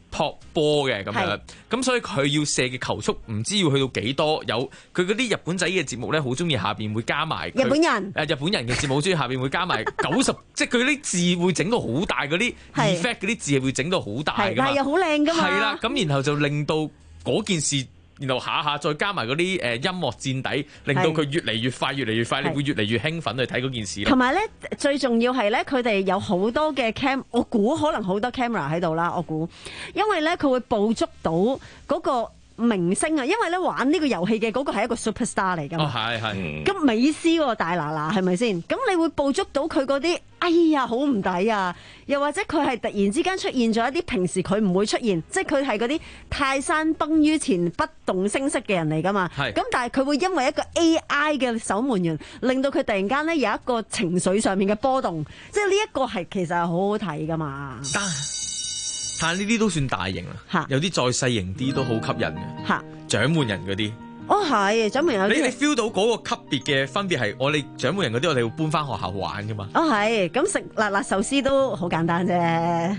撲波嘅咁樣，咁所以佢要射嘅球速唔知要去到幾多，有佢嗰啲日本仔嘅節目咧，好中意下邊會加埋
日本人
誒日本人嘅節目，好中意下邊會加埋九十，即係佢啲字會整到好大，嗰啲 effect 嗰啲字係會整到好大㗎嘛，
但係又好靚㗎嘛，
係啦，咁然後就令到嗰件事。然後下下再加埋嗰啲誒音樂墊底，令到佢越嚟越快，越嚟越快，你會越嚟越興奮去睇嗰件事。
同埋咧，最重要係咧，佢哋有好多嘅 cam， 我估可能好多 camera 喺度啦。我估，因為咧佢會捕捉到嗰個明星啊，因為咧玩呢個遊戲嘅嗰個係一個 superstar 嚟㗎嘛。
哦，係係。
咁美斯喎大嗱嗱係咪先？咁你會捕捉到佢嗰啲，哎呀好唔抵啊！又或者佢係突然之間出現咗一啲平時佢唔會出現，即係佢係嗰啲泰山崩於前不動聲色嘅人嚟㗎嘛。係。咁但係佢會因為一個 A I 嘅守門員，令到佢突然間咧有一個情緒上面嘅波動，即係呢一個係其實係好好睇㗎嘛。
但但係呢啲都算大型啦，有啲再細型啲都好吸引嘅。嚇，掌門人嗰啲。
哦，係掌門人有啲。
你你 feel 到嗰個級別嘅分別係，我哋掌門人嗰啲我哋會搬翻學校玩㗎嘛。
哦，係，咁食辣辣壽司都好簡單啫。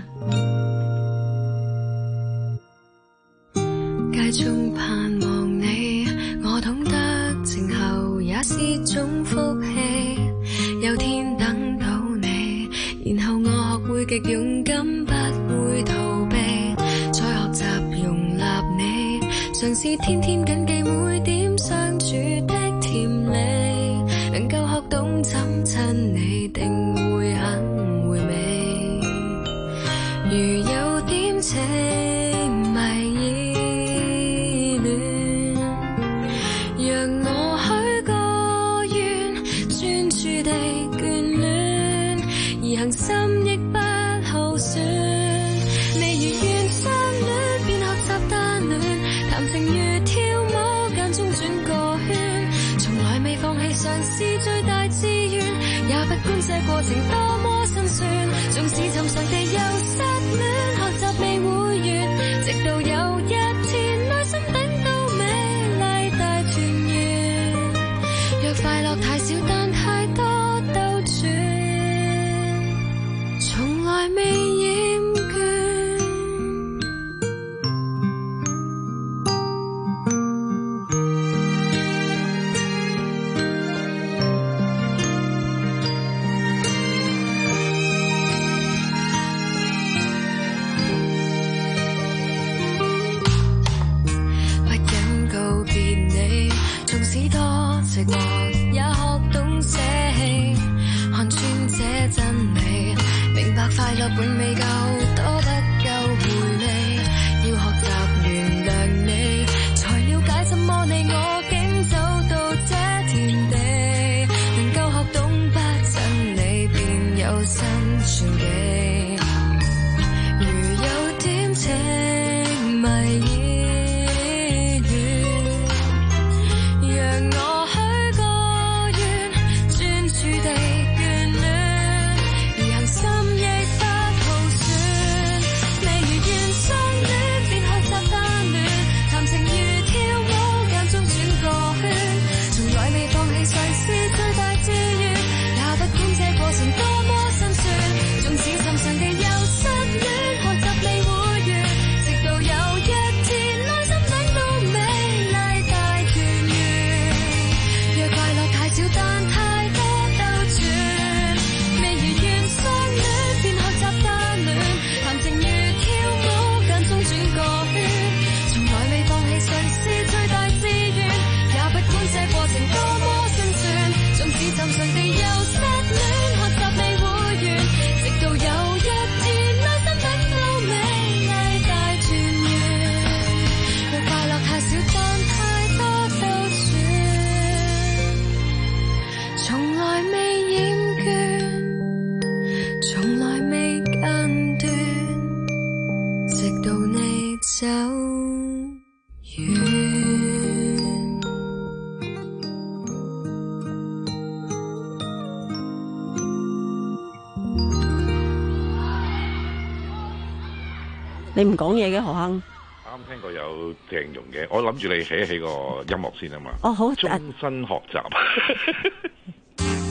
街中盼望你，我懂得靜候也是種福氣。有天等到你，然後我學會極勇敢，不會逃避，再學習容納你，嘗試天天緊記每點相處的甜美，能夠學懂怎親你，定會很回味。如有點情迷意亂，讓我許個願，專注地眷戀，而行心亦不耗損。你如願相戀，便學習單戀，談情如跳舞，間中轉個圈，從來未放棄嘗試最大志願，也不管這過程多麼辛酸，縱使尋常地又失戀，學習未會完，直到有一天內心等到美麗大團圓。若快樂太少但太多兜轉，從來未厭倦。寂寞也學懂捨棄，看穿這真理，明白快樂永未夠，多不夠回味，要學習原諒你，才了解怎麼你我竟走到這田地，能夠學懂不真理，便有新傳奇。如有點情迷意亂，讓我
你唔講嘢嘅何鏗？
啱聽過有鄭融嘅，我諗住你起一起個音樂先啊嘛。
哦好，
終身學習。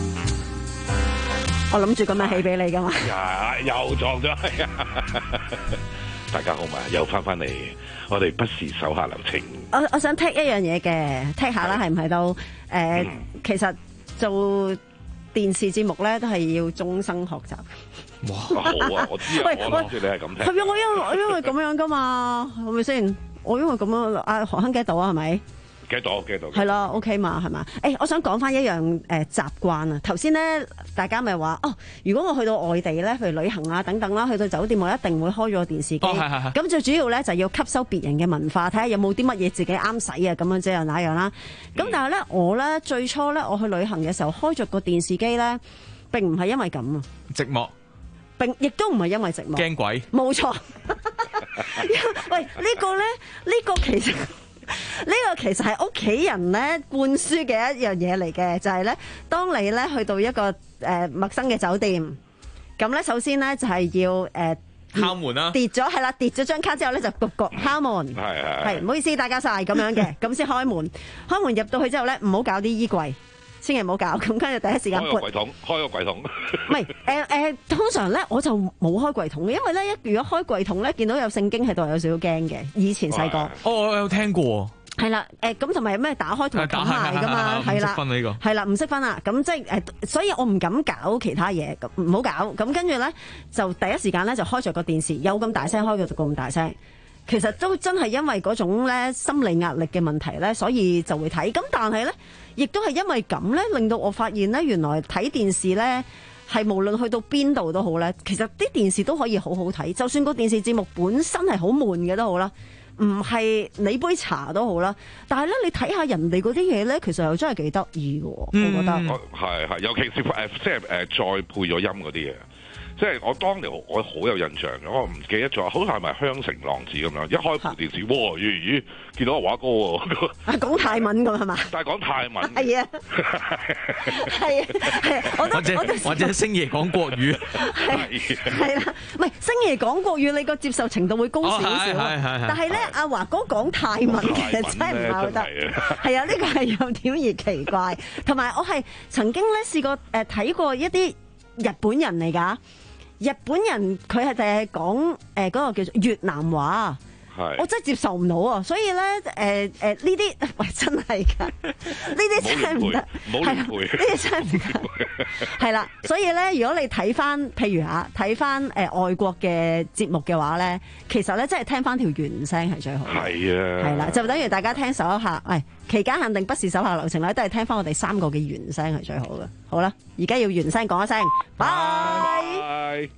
我諗住咁樣起俾你噶嘛。
呀，又撞咗係啊！ 大家好嘛，又翻翻嚟，我哋不是手下留情。
我我想剔一樣嘢嘅，剔下啦，係唔係都誒？呃嗯、其實做電視節目咧，都係要終生學習。
哇，好啊，我知啊，喂我諗住你係咁聽。
係啊，我因為我因為咁樣噶嘛，係咪先？我因為咁樣，阿何亨 get 到啊，係咪？
記到，記到。
係咯 ，OK 嘛，係嘛？誒、欸，我想講翻一樣誒、呃、習慣啊。頭先咧，大家咪話哦，如果我去到外地咧，譬如旅行啊等等啦，去到酒店我一定會開咗個電視機。哦，係係係。咁最主要咧就要吸收別人嘅文化，睇下有冇啲乜嘢自己啱使啊，咁樣即係那樣啦。咁、嗯、但係咧，我咧最初咧我去旅行嘅時候開咗個電視機咧，並唔係因為咁啊。
寂寞。
並亦都唔係因為寂寞。
驚鬼。冇
錯。喂，呢個咧，呢個其實。呢個其實係屋企人咧灌輸嘅一樣嘢嚟嘅，就係、是、咧，當你咧去到一個誒、呃、陌生嘅酒店，咁咧首先咧就係、是、要誒、呃、
敲門啦、啊，
跌咗係啦，跌咗張卡之後咧就焗焗敲門，係係，唔好意思，大家晒咁樣嘅，咁先開門，開門入到去之後咧，唔好搞啲衣櫃。千祈唔好搞，咁跟住第一時間
開個櫃桶，開個櫃桶。
唔係誒誒，通常咧我就冇開櫃桶嘅，因為咧一如果開櫃桶咧，見到有聖經喺度，有少少驚嘅。以前細個，
哦，我有聽過。
係啦，誒咁同埋有咩打開同埋冚埋㗎嘛，係啦，係啦，唔識分啊，咁即係誒，所以我唔敢搞其他嘢，唔好搞。咁跟住咧就第一時間咧就開著個電視，有咁大聲開就咁大聲。其實都真係因為嗰種咧心理壓力嘅問題咧，所以就會睇。咁但係咧，亦都係因為咁咧，令到我發現咧，原來睇電視咧係無論去到邊度都好咧，其實啲電視都可以好好睇。就算個電視節目本身係好悶嘅都好啦，唔係你杯茶都好啦。但係咧，你睇下人哋嗰啲嘢咧，其實又真係幾得意嘅。嗯、我覺得
係係，尤其是誒即係誒再配咗音嗰啲嘢。即係我當年我好有印象嘅，我唔記得咗，好似係咪香城浪子咁樣？一開部電視，哇咦咦，見到阿華哥喎，
係講泰文㗎係嘛？
但係講泰文，
係啊，係啊，係啊，
或者或者星爺講國語，
係係啦，唔係星爺講國語，你個接受程度會高少少，但係咧阿華哥講泰文嘅真係唔係好得，係啊，呢個係有點而奇怪，同埋我係曾經咧試過誒睇過一啲日本人嚟㗎。日本人佢係就係講誒嗰個叫做越南話，我真係接受唔到啊！所以咧誒誒呢啲喂真係㗎，呢啲真係唔得，係啦，呢啲真係唔得，係啦。所以咧，如果你睇翻譬如啊睇翻誒外國嘅節目嘅話咧，其實咧真係聽翻條原聲係最好。係啊，係啦，就等於大家聽手下，喂期間限定不是手下留情咧，都係聽翻我哋三個嘅原聲係最好嘅。好啦，而家要原聲講一聲，拜。